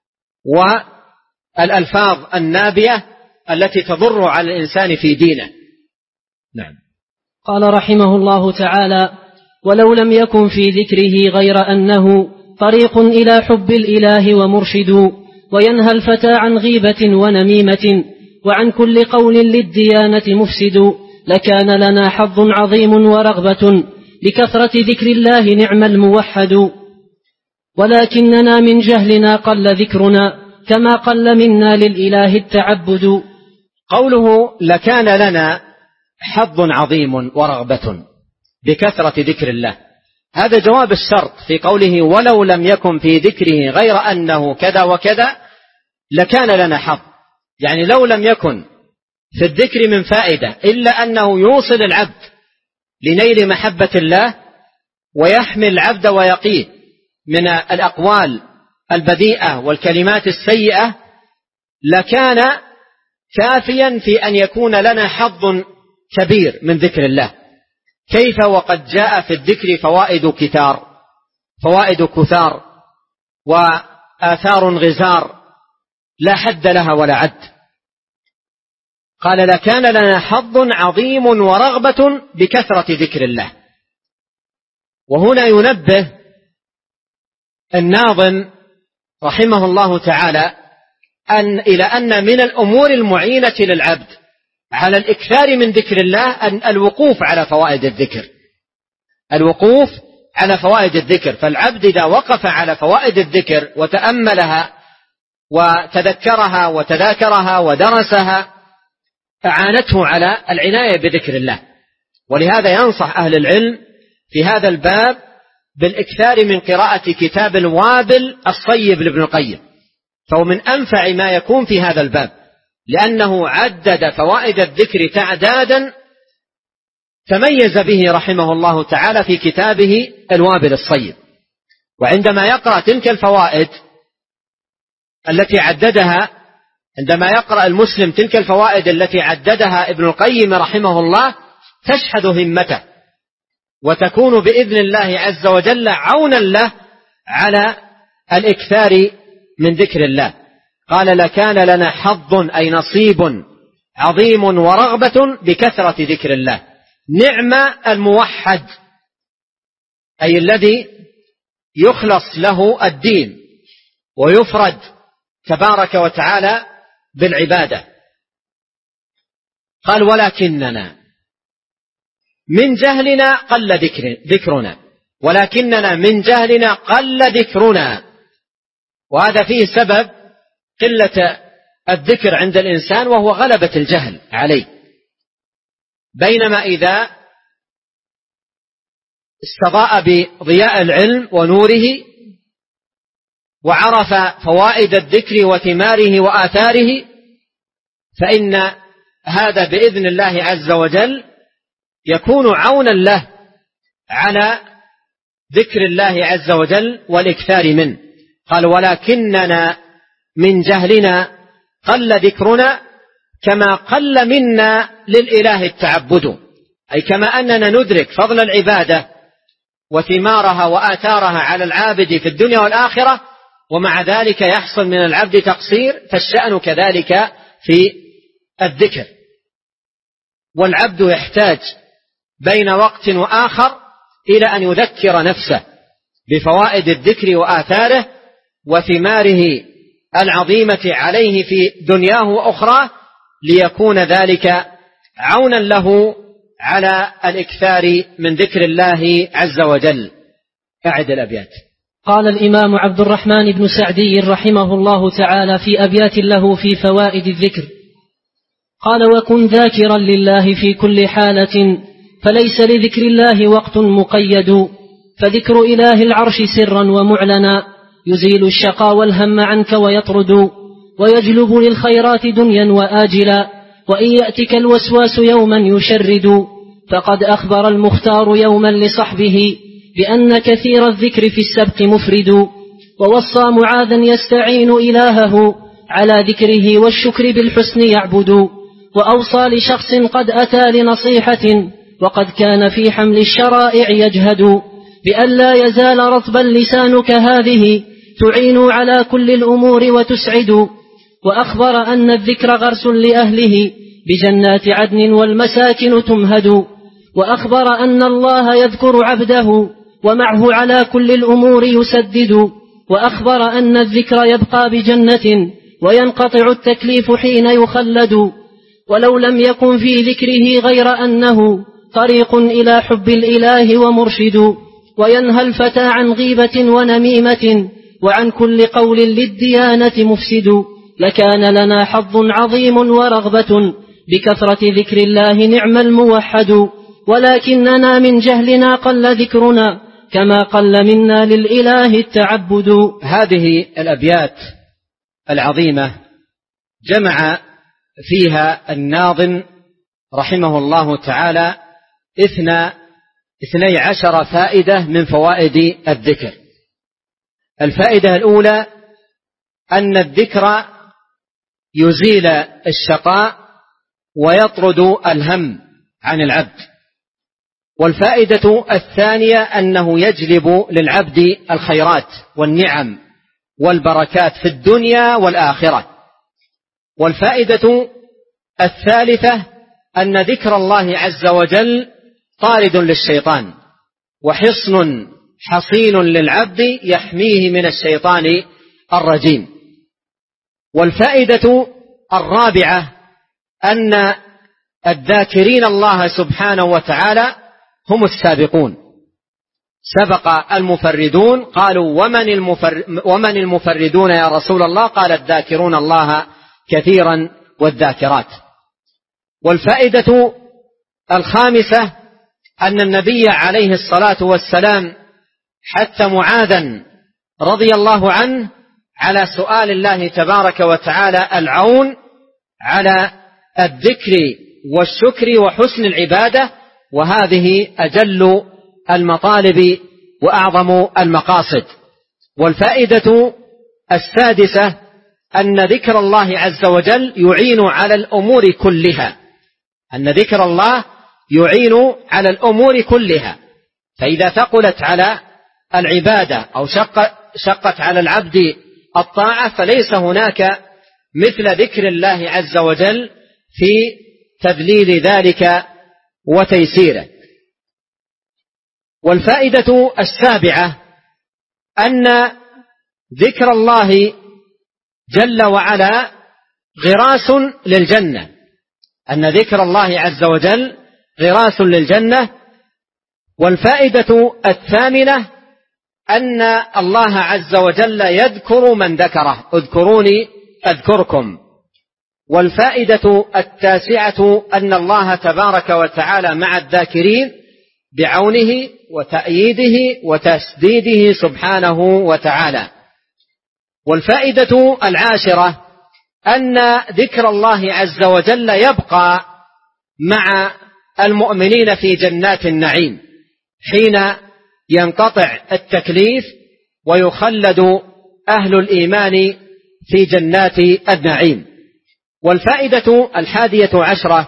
والألفاظ النابية التي تضر على الإنسان في دينه. نعم. قال رحمه الله تعالى: ولو لم يكن في ذكره غير أنه طريق إلى حب الإله ومرشد، وينهى الفتى عن غيبة ونميمة وعن كل قول للديانة مفسد، لكان لنا حظ عظيم ورغبة لكثرة ذكر الله نعم الموحد، ولكننا من جهلنا قل ذكرنا كما قل منا للإله التعبد. قوله لكان لنا حظ عظيم ورغبة بكثرة ذكر الله، هذا جواب الشرط في قوله ولو لم يكن في ذكره غير أنه كذا وكذا لكان لنا حظ، يعني لو لم يكن في الذكر من فائدة إلا أنه يوصل العبد لنيل محبة الله ويحمي العبد ويقيه من الأقوال البذيئة والكلمات السيئة لكان كافيا في أن يكون لنا حظ كبير من ذكر الله. كيف وقد جاء في الذكر فوائد كثار وآثار غزار لا حد لها ولا عد. قال لكان لنا حظ عظيم ورغبة بكثرة ذكر الله. وهنا ينبه الناظم رحمه الله تعالى إلى أن من الأمور المعينة للعبد على الإكثار من ذكر الله أن الوقوف على فوائد الذكر. فالعبد إذا وقف على فوائد الذكر وتأملها وتذكرها وتذاكرها ودرسها أعانته على العناية بذكر الله. ولهذا ينصح أهل العلم في هذا الباب بالإكثار من قراءة كتاب الوابل الصيب لابن القيم، فهو من أنفع ما يكون في هذا الباب، لأنه عدد فوائد الذكر تعدادا تميز به رحمه الله تعالى في كتابه الوابل الصيب. وعندما يقرأ تلك الفوائد التي عددها، عندما يقرأ المسلم تلك الفوائد التي عددها ابن القيم رحمه الله تشحذ همته وتكون بإذن الله عز وجل عونا له على الإكثار من ذكر الله. قال لكان لنا حظ أي نصيب عظيم ورغبة بكثرة ذكر الله. نعم الموحد أي الذي يخلص له الدين ويفرد تبارك وتعالى بالعبادة. قال ولكننا من جهلنا قل ذكرنا، ولكننا من جهلنا قل ذكرنا. وهذا فيه سبب قلة الذكر عند الإنسان، وهو غلبة الجهل عليه. بينما إذا استضاء بضياء العلم ونوره وعرف فوائد الذكر وثماره وآثاره، فإن هذا بإذن الله عز وجل يكون عونا له على ذكر الله عز وجل والإكثار منه. قال ولكننا من جهلنا قل ذكرنا كما قل منا للإله التعبد، أي كما أننا ندرك فضل العبادة وثمارها وآثارها على العابد في الدنيا والآخرة، ومع ذلك يحصل من العبد تقصير، فالشأن كذلك في الذكر. والعبد يحتاج بين وقت وآخر إلى أن يذكر نفسه بفوائد الذكر وآثاره وثماره العظيمة عليه في دنياه وأخراه، ليكون ذلك عونا له على الإكثار من ذكر الله عز وجل. أعد الأبيات. قال الإمام عبد الرحمن بن سعدي رحمه الله تعالى في أبيات له في فوائد الذكر، قال وكن ذاكرا لله في كل حالة، فليس لذكر الله وقت مقيد، فذكر إله العرش سرا ومعلنا يزيل الشقى والهم عنك ويطرد، ويجلب للخيرات دنيا وآجلا، وإن يأتك الوسواس يوما يشرد. فقد أخبر المختار يوما لصحبه بأن كثير الذكر في السبق مفرد، ووصى معاذا يستعين إلهه على ذكره والشكر بالحسن يعبد، وأوصى لشخص قد أتى لنصيحة وقد كان في حمل الشرائع يجهد بأن لا يزال رطبا لسانك هذه تعين على كل الأمور وتسعد. وأخبر أن الذكر غرس لأهله بجنات عدن والمساكن تمهد، وأخبر أن الله يذكر عبده ومعه على كل الأمور يسدد، وأخبر أن الذكر يبقى بجنة وينقطع التكليف حين يخلد، ولو لم يكن في ذكره غير أنه طريق إلى حب الإله ومرشد، وينهى الفتى عن غيبة ونميمة وعن كل قول للديانة مفسد. لكان لنا حظ عظيم ورغبة بكثرة ذكر الله نعم الموحد، ولكننا من جهلنا قل ذكرنا كما قل منا للإله التعبد. هذه الأبيات العظيمة جمع فيها الناظم رحمه الله تعالى 12 12 فائدة من فوائد الذكر. الفائدة الأولى أن الذكر يزيل الشقاء ويطرد الهم عن العبد. والفائدة الثانية أنه يجلب للعبد الخيرات والنعم والبركات في الدنيا والآخرة. والفائدة الثالثة أن ذكر الله عز وجل طارد للشيطان وحصن حصين للعبد يحميه من الشيطان الرجيم. والفائدة الرابعة أن الذاكرين الله سبحانه وتعالى هم السابقون. سبق المفردون، قالوا ومن المفردون يا رسول الله؟ قال الذاكرون الله كثيرا والذاكرات. والفائدة الخامسة أن النبي عليه الصلاة والسلام حث معاذا رضي الله عنه على سؤال الله تبارك وتعالى العون على الذكر والشكر وحسن العبادة، وهذه أجل المطالب وأعظم المقاصد. والفائدة السادسة أن ذكر الله عز وجل يعين على الأمور كلها، أن ذكر الله يعين على الأمور كلها. فإذا ثقلت على العبادة أو شقت على العبد الطاعة فليس هناك مثل ذكر الله عز وجل في تذليل ذلك وتيسيره. والفائدة السابعة أن ذكر الله جل وعلا غراس للجنة، أن ذكر الله عز وجل غراس للجنة. والفائدة الثامنة أن الله عز وجل يذكر من ذكره، اذكروني أذكركم. والفائدة التاسعة أن الله تبارك وتعالى مع الذاكرين بعونه وتأييده وتسديده سبحانه وتعالى. والفائدة العاشرة أن ذكر الله عز وجل يبقى مع المؤمنين في جنات النعيم حين ينقطع التكليف ويخلد أهل الإيمان في جنات النعيم. والفائدة 11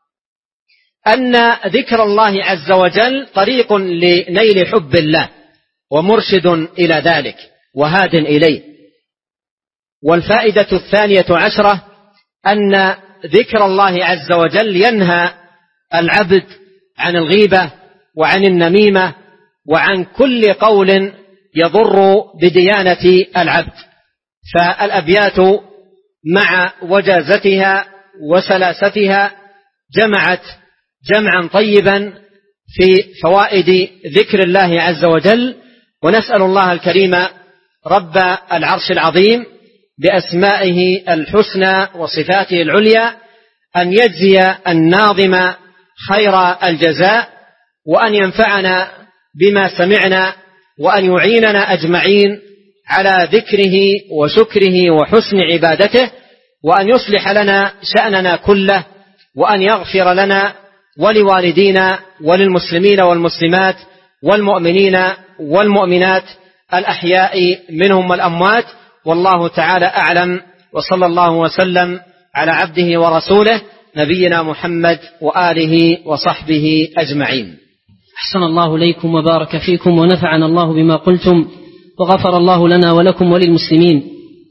أن ذكر الله عز وجل طريق لنيل حب الله ومرشد إلى ذلك وهاد إليه. والفائدة 12 أن ذكر الله عز وجل ينهى العبد عن الغيبة وعن النميمة وعن كل قول يضر بديانة العبد. فالأبيات مع وجازتها وسلاستها جمعت جمعا طيبا في فوائد ذكر الله عز وجل. ونسأل الله الكريم رب العرش العظيم بأسمائه الحسنى وصفاته العليا أن يجزي الناظم خير الجزاء، وأن ينفعنا بما سمعنا، وأن يعيننا أجمعين على ذكره وشكره وحسن عبادته، وأن يصلح لنا شأننا كله، وأن يغفر لنا ولوالدينا وللمسلمين والمسلمات والمؤمنين والمؤمنات الأحياء منهم والأموات. والله تعالى أعلم، وصلى الله وسلم على عبده ورسوله نبينا محمد وآله وصحبه أجمعين. أحسن الله إليكم وبارك فيكم ونفعنا الله بما قلتم وغفر الله لنا ولكم وللمسلمين.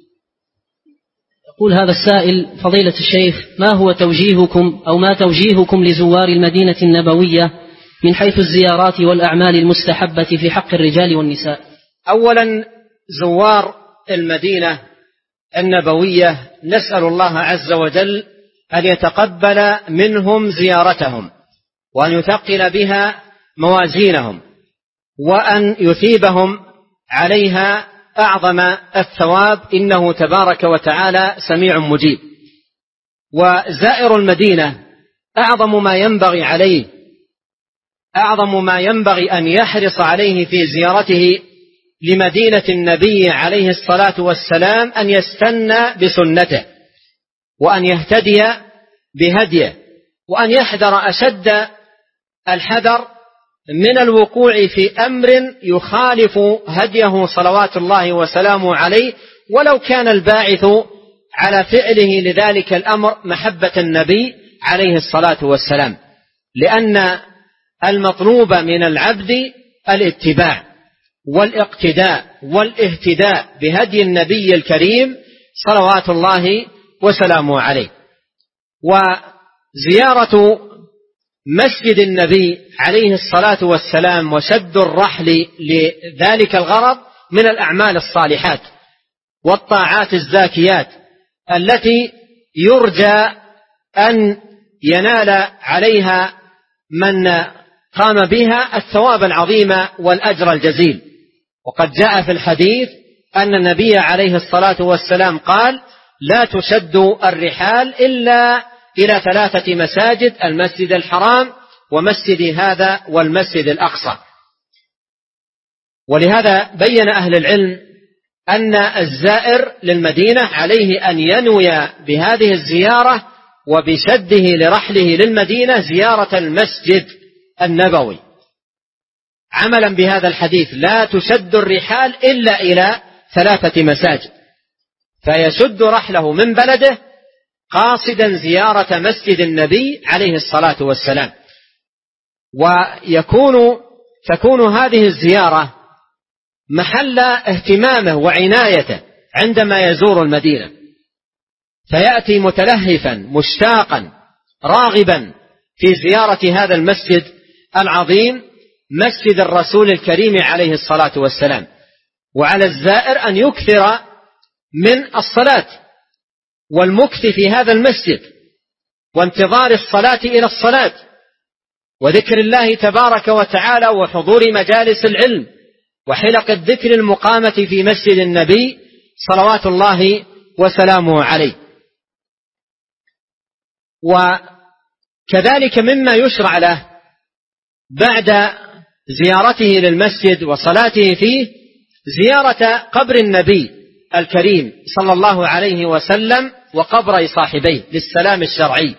يقول هذا السائل: فضيلة الشيخ، ما هو توجيهكم أو ما توجيهكم لزوار المدينة النبوية من حيث الزيارات والأعمال المستحبة في حق الرجال والنساء؟ أولا زوار المدينة النبوية نسأل الله عز وجل أن يتقبل منهم زيارتهم وأن يثقل بها موازينهم وأن يثيبهم عليها أعظم الثواب، إنه تبارك وتعالى سميع مجيب. وزائر المدينة أعظم ما ينبغي أن يحرص عليه في زيارته لمدينة النبي عليه الصلاة والسلام أن يستنى بسنته وأن يهتدي بهديه وأن يحذر أشد الحذر من الوقوع في أمر يخالف هديه صلوات الله وسلامه عليه، ولو كان الباعث على فعله لذلك الأمر محبة النبي عليه الصلاة والسلام، لأن المطلوب من العبد الاتباع والاقتداء والاهتداء بهدي النبي الكريم صلوات الله وسلامه عليه. وزيارة مسجد النبي عليه الصلاة والسلام وشد الرحل لذلك الغرض من الأعمال الصالحات والطاعات الزاكيات التي يرجى أن ينال عليها من قام بها الثواب العظيم والأجر الجزيل. وقد جاء في الحديث أن النبي عليه الصلاة والسلام قال: لا تشد الرحال إلا إلى 3 مساجد: المسجد الحرام ومسجد هذا والمسجد الأقصى. ولهذا بين أهل العلم أن الزائر للمدينة عليه أن ينوي بهذه الزيارة وبشده لرحله للمدينة زيارة المسجد النبوي، عملا بهذا الحديث: لا تشد الرحال إلا إلى 3 مساجد، فيشد رحله من بلده قاصدا زيارة مسجد النبي عليه الصلاة والسلام. تكون هذه الزيارة محل اهتمامه وعنايته عندما يزور المدينة، فيأتي متلهفا مشتاقا راغبا في زيارة هذا المسجد العظيم، مسجد الرسول الكريم عليه الصلاة والسلام. وعلى الزائر أن يكثر من الصلاة والمكث في هذا المسجد وانتظار الصلاة إلى الصلاة وذكر الله تبارك وتعالى وحضور مجالس العلم وحلق الذكر المقامة في مسجد النبي صلوات الله وسلامه عليه. وكذلك مما يشرع له بعد زيارته للمسجد وصلاته فيه زيارة قبر النبي الكريم صلى الله عليه وسلم وقبر صاحبيه للسلام الشرعي،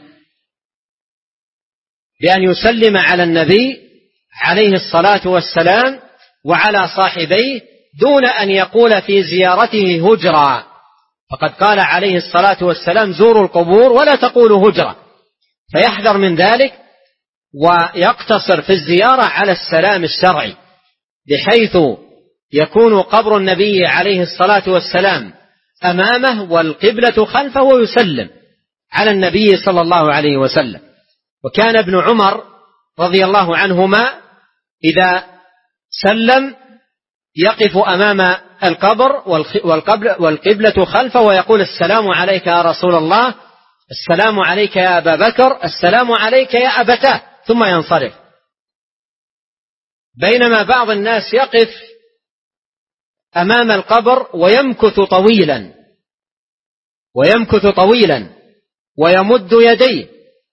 بأن يسلم على النبي عليه الصلاة والسلام وعلى صاحبيه دون أن يقول في زيارته هجرا، فقد قال عليه الصلاة والسلام: زوروا القبور ولا تقولوا هجرا، فيحذر من ذلك ويقتصر في الزيارة على السلام الشرعي، بحيث يكون قبر النبي عليه الصلاة والسلام أمامه والقبلة خلفه ويسلم على النبي صلى الله عليه وسلم. وكان ابن عمر رضي الله عنهما إذا سلم يقف أمام القبر والقبلة خلفه ويقول: السلام عليك يا رسول الله، السلام عليك يا أبا بكر، السلام عليك يا أبتاه، ثم ينصرف. بينما بعض الناس يقف أمام القبر ويمكث طويلا ويمد يديه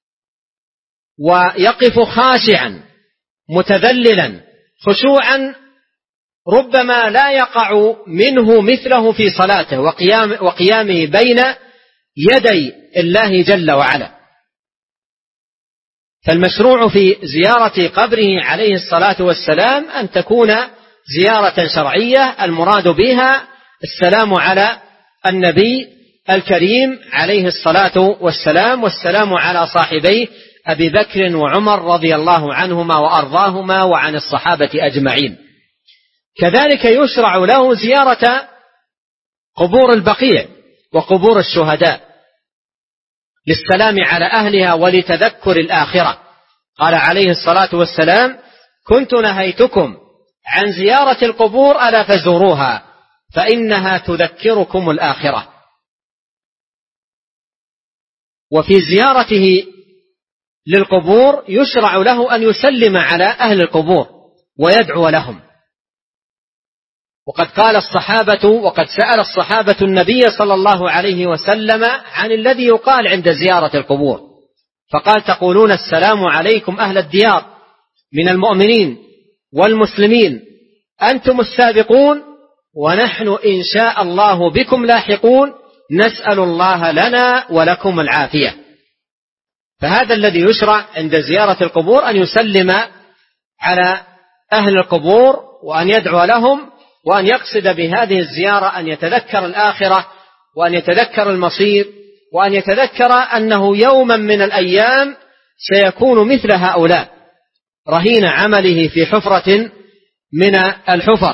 ويقف خاشعا متذللا خشوعا ربما لا يقع منه مثله في صلاته وقيامه بين يدي الله جل وعلا. فالمشروع في زيارة قبره عليه الصلاة والسلام أن تكون زيارة شرعية المراد بها السلام على النبي الكريم عليه الصلاة والسلام، والسلام على صاحبيه أبي بكر وعمر رضي الله عنهما وأرضاهما وعن الصحابة أجمعين. كذلك يشرع له زيارة قبور البقيع وقبور الشهداء للسلام على أهلها ولتذكر الآخرة. قال عليه الصلاة والسلام: كنت نهيتكم عن زيارة القبور ألا فزوروها فإنها تذكركم الآخرة. وفي زيارته للقبور يشرع له أن يسلم على أهل القبور ويدعو لهم. وقد قال الصحابة وقد سأل الصحابة النبي صلى الله عليه وسلم عن الذي يقال عند زيارة القبور، فقال: تقولون السلام عليكم أهل الديار من المؤمنين والمسلمين، أنتم السابقون ونحن إن شاء الله بكم لاحقون، نسأل الله لنا ولكم العافية. فهذا الذي يشرع عند زيارة القبور أن يسلم على أهل القبور وأن يدعو لهم، وأن يقصد بهذه الزيارة أن يتذكر الآخرة، وأن يتذكر المصير، وأن يتذكر أنه يوما من الأيام سيكون مثل هؤلاء رهين عمله في حفرة من الحفر.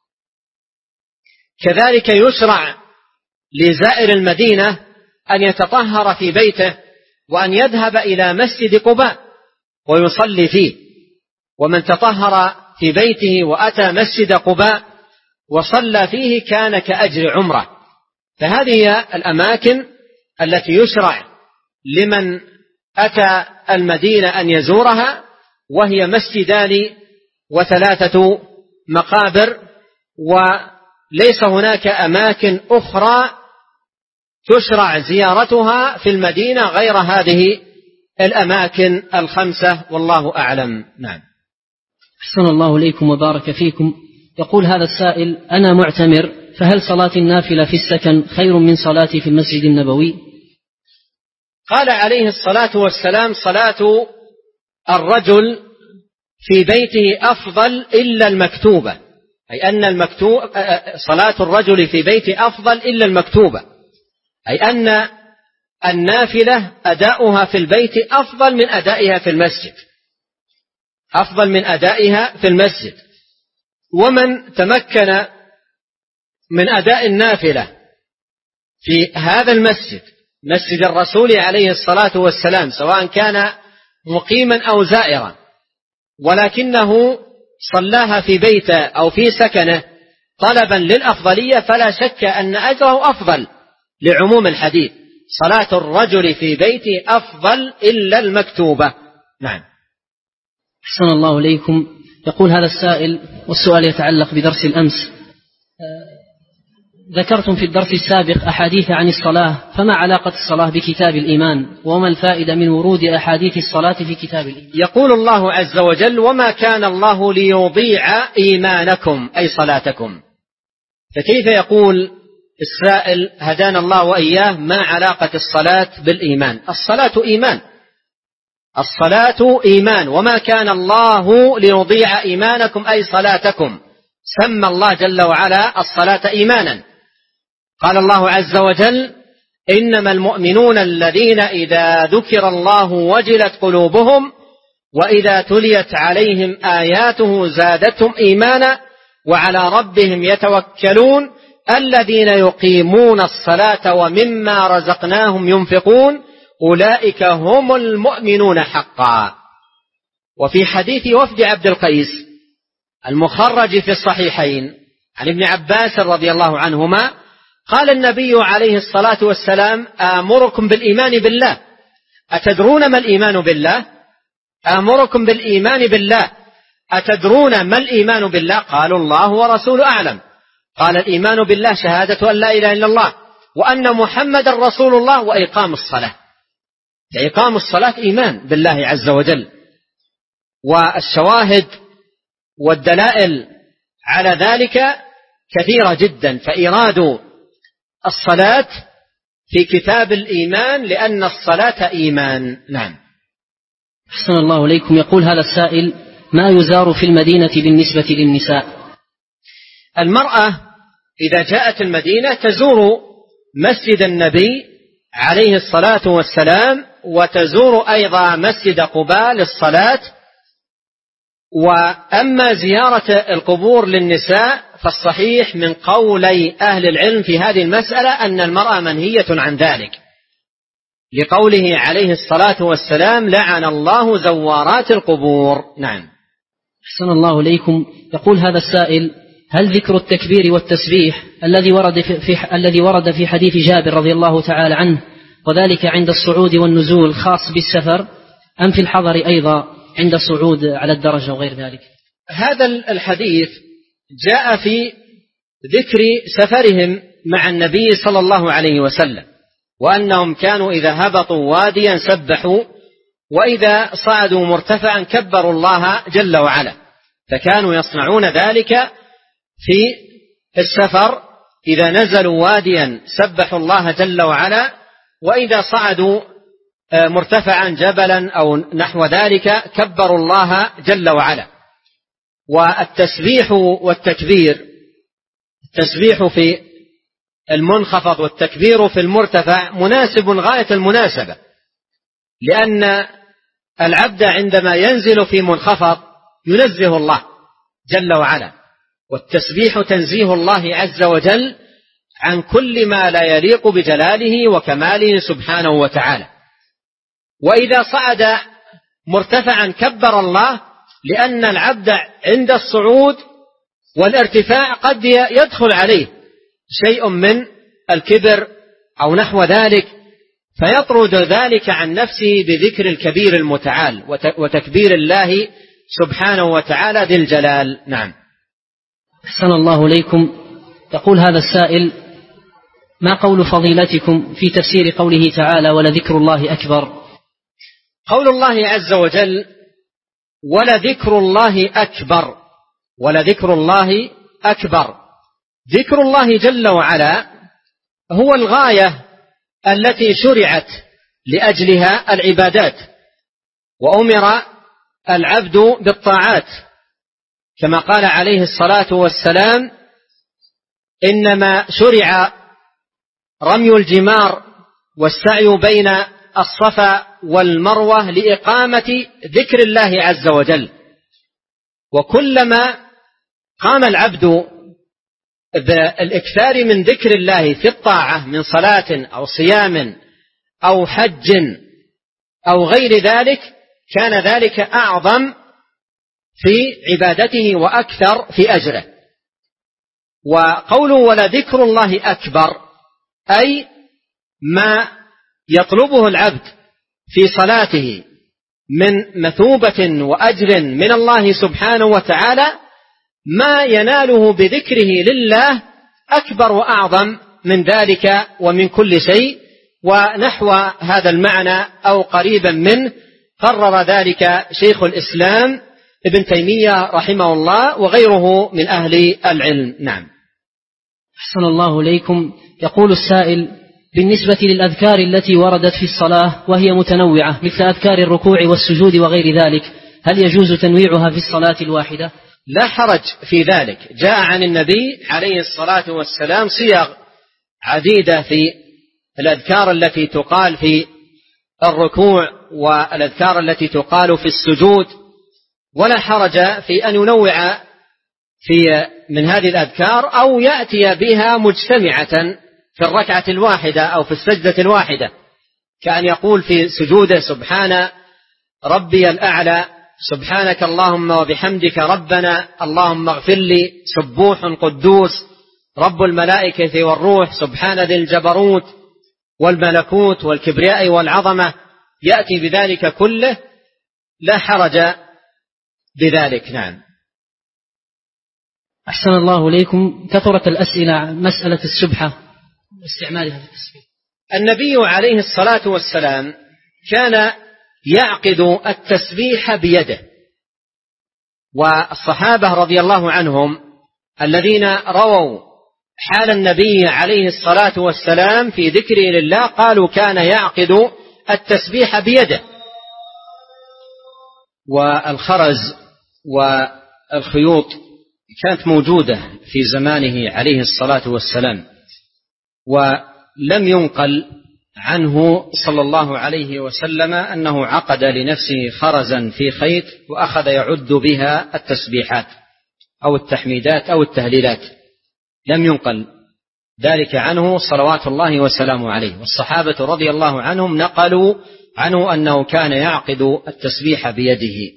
كذلك يشرع لزائر المدينة أن يتطهر في بيته، وأن يذهب إلى مسجد قباء ويصلي فيه. ومن تطهر في بيته وأتى مسجد قباء وصلى فيه كان كأجر عمره. فهذه الأماكن التي يشرع لمن أتى المدينة أن يزورها، وهي مسجدان و3 مقابر، وليس هناك أماكن أخرى تشرع زيارتها في المدينة غير هذه الأماكن 5، والله أعلم. نعم. أحسن الله إليكم وبارك فيكم. يقول هذا السائل: أنا معتمر، فهل صلاة النافلة في السكن خير من صلاتي في المسجد النبوي؟ قال عليه الصلاة والسلام: صلاة الرجل في بيته أفضل إلا المكتوبة، أي أن صلاة الرجل في بيته أفضل إلا المكتوبة، أي أن النافلة أداؤها في البيت أفضل من أدائها في المسجد، أفضل من أدائها في المسجد. ومن تمكن من أداء النافلة في هذا المسجد، مسجد الرسول عليه الصلاة والسلام، سواء كان مقيما أو زائرا، ولكنه صلاها في بيته أو في سكنه طلبا للأفضلية، فلا شك أن أجره أفضل، لعموم الحديث: صلاة الرجل في بيته أفضل إلا المكتوبة. نعم. أحسن الله إليكم. يقول هذا السائل، والسؤال يتعلق بدرس الأمس: ذكرتم في الدرس السابق أحاديث عن الصلاة، فما علاقة الصلاة بكتاب الإيمان؟ وما الفائدة من ورود أحاديث الصلاة في كتاب الإيمان؟ يقول الله عز وجل: وما كان الله ليضيع إيمانكم، أي صلاتكم. فكيف يقول السائل هدانا الله وإياه ما علاقة الصلاة بالإيمان؟ الصلاة إيمان، الصلاة إيمان. وما كان الله ليضيع إيمانكم أي صلاتكم، سمى الله جل وعلا الصلاة إيمانا. قال الله عز وجل: إنما المؤمنون الذين إذا ذكر الله وجلت قلوبهم وإذا تليت عليهم آياته زادتهم إيمانا وعلى ربهم يتوكلون الذين يقيمون الصلاة ومما رزقناهم ينفقون أولئك هم المؤمنون حقا. وفي حديث وفد عبد القيس المخرج في الصحيحين عن ابن عباس رضي الله عنهما قال النبي عليه الصلاة والسلام: آمركم بالإيمان بالله. أتدرون ما الإيمان بالله؟ آمركم بالإيمان بالله. أتدرون ما الإيمان بالله؟ قالوا: الله ورسوله أعلم. قال: الإيمان بالله شهادة أن لا إله إلا الله وأن محمد رسول الله وإقام الصلاة. إقام الصلاة إيمان بالله عز وجل. والشواهد والدلائل على ذلك كثيرة جدا، فإيراد الصلاة في كتاب الإيمان لأن الصلاة إيمان. نعم. أحسن الله إليكم. يقول هذا السائل: ما يزار في المدينة بالنسبة للنساء؟ المرأة إذا جاءت المدينة تزور مسجد النبي عليه الصلاة والسلام، وتزور أيضا مسجد قباء للصلاة. وأما زيارة القبور للنساء فالصحيح من قولي أهل العلم في هذه المسألة أن المرأة منهية عن ذلك، لقوله عليه الصلاة والسلام: لعن الله زوارات القبور. نعم. أحسن الله إليكم. يقول هذا السائل: هل ذكر التكبير والتسبيح الذي ورد في حديث جابر رضي الله تعالى عنه وذلك عند الصعود والنزول خاص بالسفر، أم في الحضر أيضا عند الصعود على الدرجة وغير ذلك؟ هذا الحديث جاء في ذكر سفرهم مع النبي صلى الله عليه وسلم، وأنهم كانوا إذا هبطوا واديا سبحوا، وإذا صعدوا مرتفعا كبروا الله جل وعلا. فكانوا يصنعون ذلك في السفر، إذا نزلوا واديا سبحوا الله جل وعلا، وإذا صعدوا مرتفعا جبلا أو نحو ذلك كبروا الله جل وعلا. والتسبيح والتكبير، التسبيح في المنخفض والتكبير في المرتفع مناسب غاية المناسبة، لأن العبد عندما ينزل في منخفض ينزه الله جل وعلا، والتسبيح تنزيه الله عز وجل عن كل ما لا يليق بجلاله وكماله سبحانه وتعالى. وإذا صعد مرتفعا كبر الله، لأن العبد عند الصعود والارتفاع قد يدخل عليه شيء من الكبر أو نحو ذلك، فيطرد ذلك عن نفسه بذكر الكبير المتعال وتكبير الله سبحانه وتعالى ذي الجلال. نعم. أحسن الله إليكم. يقول هذا السائل: ما قول فضيلتكم في تفسير قوله تعالى ولذكر الله أكبر؟ قول الله عز وجل ولذكر الله أكبر، ولذكر الله أكبر، ذكر الله جل وعلا هو الغاية التي شرعت لأجلها العبادات، وأمر العبد بالطاعات، كما قال عليه الصلاة والسلام: إنما شرع رمي الجمار والسعي بين الصفا والمروة لإقامة ذكر الله عز وجل. وكلما قام العبد بالإكثار من ذكر الله في الطاعة من صلاة أو صيام أو حج أو غير ذلك، كان ذلك أعظم في عبادته وأكثر في أجره. وقوله ولذكر الله أكبر أي ما يطلبه العبد في صلاته من مثوبة وأجر من الله سبحانه وتعالى، ما يناله بذكره لله أكبر وأعظم من ذلك ومن كل شيء. ونحو هذا المعنى أو قريبا منه قرر ذلك شيخ الإسلام ابن تيمية رحمه الله وغيره من أهل العلم. نعم. أحسن الله إليكم. يقول السائل: بالنسبة للأذكار التي وردت في الصلاة وهي متنوعة مثل أذكار الركوع والسجود وغير ذلك، هل يجوز تنويعها في الصلاة الواحدة؟ لا حرج في ذلك. جاء عن النبي عليه الصلاة والسلام صيغ عديدة في الأذكار التي تقال في الركوع والأذكار التي تقال في السجود، ولا حرج في أن ينوع في من هذه الأذكار أو يأتي بها مجتمعة في الركعة الواحدة أو في السجدة الواحدة، كأن يقول في سجوده: سبحان ربي الأعلى، سبحانك اللهم وبحمدك ربنا، اللهم اغفر لي، سبوح قدوس رب الملائكة والروح، سبحان ذي الجبروت والملكوت والكبرياء والعظمة، يأتي بذلك كله، لا حرج بذلك. نعم. أحسن الله إليكم. كثرت الأسئلة عن مسألة السبحة واستعمالها في التسبيح. النبي عليه الصلاة والسلام كان يعقد التسبيح بيده، والصحابة رضي الله عنهم الذين رووا حال النبي عليه الصلاة والسلام في ذكره لله قالوا كان يعقد التسبيح بيده. والخرز والخيوط كانت موجودة في زمانه عليه الصلاة والسلام، ولم ينقل عنه صلى الله عليه وسلم أنه عقد لنفسه خرزا في خيط وأخذ يعد بها التسبيحات أو التحميدات أو التهليلات، لم ينقل ذلك عنه صلوات الله وسلامه عليه. والصحابة رضي الله عنهم نقلوا عنه أنه كان يعقد التسبيح بيده.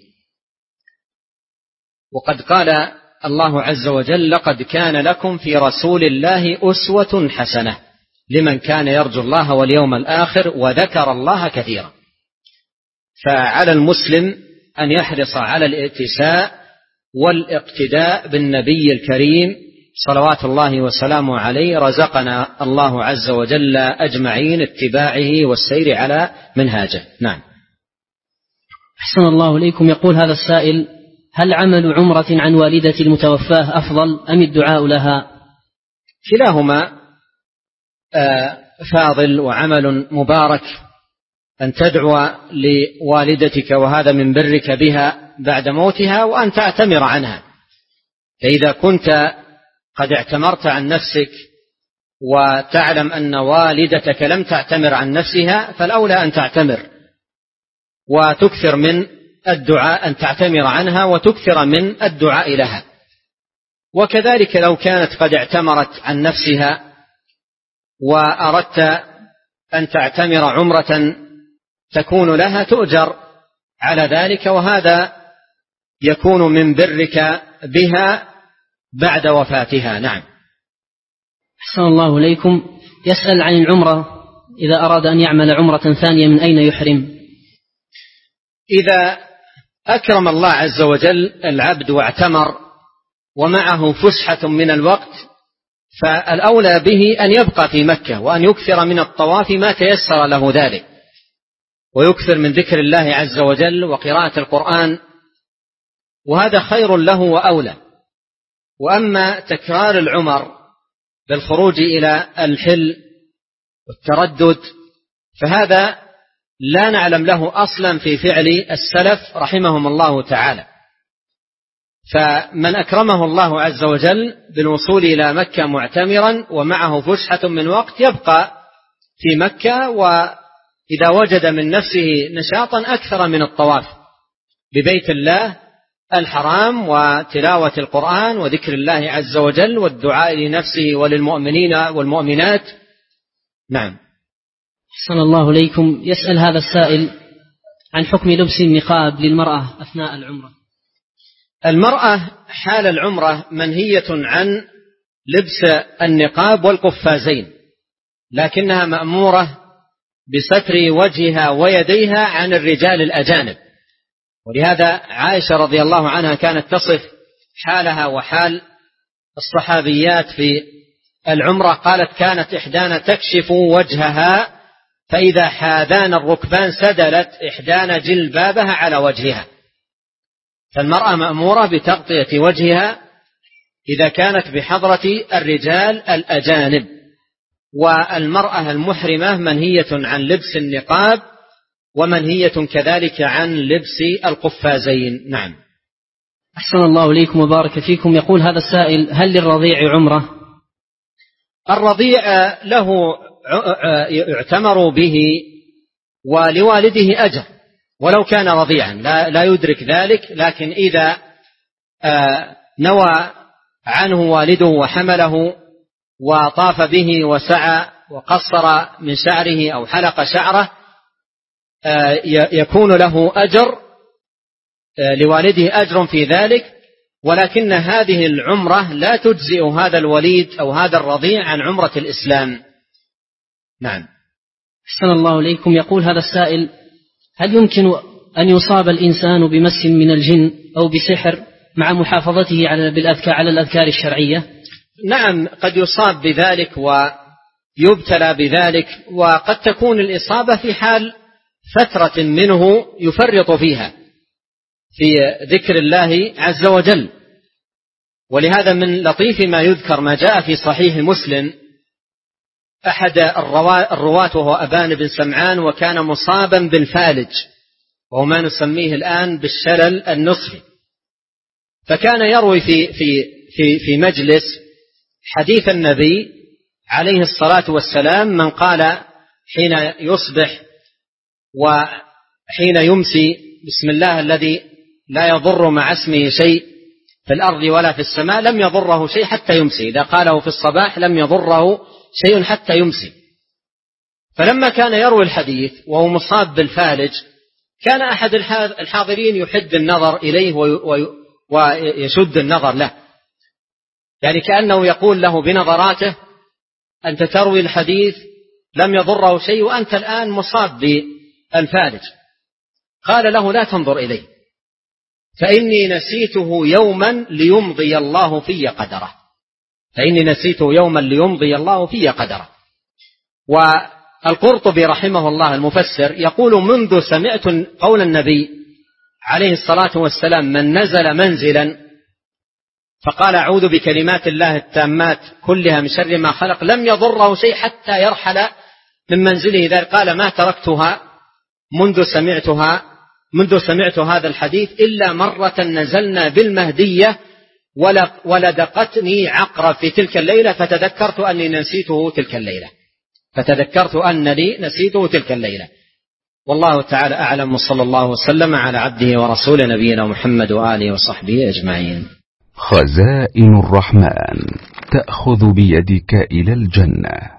وقد قال الله عز وجل: لقد كان لكم في رسول الله أسوة حسنة لمن كان يرجو الله واليوم الآخر وذكر الله كثيرا. فعلى المسلم أن يحرص على الائتساء والاقتداء بالنبي الكريم صلوات الله وسلامه عليه، رزقنا الله عز وجل أجمعين اتباعه والسير على منهاجه. نعم. أحسن الله إليكم. يقول هذا السائل: هل عمل عمرة عن والدة المتوفاة أفضل أم الدعاء لها؟ كلاهما فاضل وعمل مبارك، أن تدعو لوالدتك وهذا من برك بها بعد موتها، وأن تعتمر عنها فإذا كنت قد اعتمرت عن نفسك وتعلم أن والدتك لم تعتمر عن نفسها، فالأولى أن تعتمر وتكثر من الدعاء، أن تعتمر عنها وتكثر من الدعاء لها. وكذلك لو كانت قد اعتمرت عن نفسها وأردت أن تعتمر عمرة تكون لها تؤجر على ذلك، وهذا يكون من برك بها بعد وفاتها. نعم. أحسن الله إليكم. يسأل عن العمرة إذا أراد أن يعمل عمرة ثانية من أين يحرم؟ إذا أكرم الله عز وجل العبد واعتمر ومعه فسحة من الوقت، فالأولى به أن يبقى في مكة وأن يكثر من الطواف ما تيسر له ذلك، ويكثر من ذكر الله عز وجل وقراءة القرآن، وهذا خير له وأولى. وأما تكرار العمر بالخروج إلى الحل والتردد فهذا لا نعلم له أصلا في فعل السلف رحمهم الله تعالى. فمن أكرمه الله عز وجل بالوصول إلى مكة معتمرا ومعه فسحة من وقت يبقى في مكة، وإذا وجد من نفسه نشاطا أكثر من الطواف ببيت الله الحرام وتلاوة القرآن وذكر الله عز وجل والدعاء لنفسه وللمؤمنين والمؤمنات. نعم. أحسن الله إليكم. يسأل هذا السائل عن حكم لبس النقاب للمرأة أثناء العمرة. المرأة حال العمرة منهية عن لبس النقاب والقفازين، لكنها مأمورة بستر وجهها ويديها عن الرجال الأجانب. ولهذا عائشة رضي الله عنها كانت تصف حالها وحال الصحابيات في العمرة، قالت: كانت إحدانا تكشف وجهها فإذا حاذان الركبان سدلت إحدانا جلبابها على وجهها. فالمرأة مأمورة بتغطية وجهها إذا كانت بحضرة الرجال الأجانب، والمرأة المحرمة منهية عن لبس النقاب ومنهية كذلك عن لبس القفازين. نعم. أحسن الله إليكم وبارك فيكم. يقول هذا السائل: هل للرضيع عمرة؟ الرضيع له يعتمر به ولوالده أجر ولو كان رضيعا، لا يدرك ذلك، لكن إذا نوى عنه والده وحمله وطاف به وسعى وقصر من شعره أو حلق شعره يكون له أجر، لوالده أجر في ذلك، ولكن هذه العمرة لا تجزئ هذا الوليد أو هذا الرضيع عن عمرة الإسلام. نعم. أحسن الله إليكم. يقول هذا السائل: هل يمكن أن يصاب الإنسان بمس من الجن أو بسحر مع محافظته على الأذكار الشرعية؟ نعم، قد يصاب بذلك ويبتلى بذلك، وقد تكون الإصابة في حال فترة منه يفرط فيها في ذكر الله عز وجل. ولهذا من لطيف ما يذكر ما جاء في صحيح مسلم، أحد الرواة وهو أبان بن سمعان، وكان مصابا بالفالج وهو ما نسميه الآن بالشلل النصفي، فكان يروي في مجلس حديث النبي عليه الصلاة والسلام: من قال حين يصبح وحين يمسي بسم الله الذي لا يضر مع اسمه شيء في الأرض ولا في السماء لم يضره شيء حتى يمسي، إذا قاله في الصباح لم يضره شيء حتى يمسي. فلما كان يروي الحديث وهو مصاب بالفالج كان أحد الحاضرين يحد النظر إليه ويشد النظر له، يعني كأنه يقول له بنظراته: أنت تروي الحديث لم يضره شيء وأنت الآن مصاب بالفالج. قال له: لا تنظر إليه، فإني نسيته يوما ليمضي الله في قدره، فإني نسيته يوما ليمضي الله في قدره. والقرطبي رحمه الله المفسر يقول: منذ سمعت قول النبي عليه الصلاة والسلام: من نزل منزلا فقال أعوذ بكلمات الله التامات كلها من شر ما خلق لم يضره شيء حتى يرحل من منزله ذلك، قال: ما تركتها منذ سمعت هذا الحديث إلا مرة نزلنا بالمهدية ولدقتني عقرب في تلك الليلة فتذكرت أني نسيته تلك الليلة. والله تعالى أعلم، وصلى الله وسلم على عبده ورسوله نبينا محمد وآله وصحبه أجمعين. خزائن الرحمن تأخذ بيدك إلى الجنة.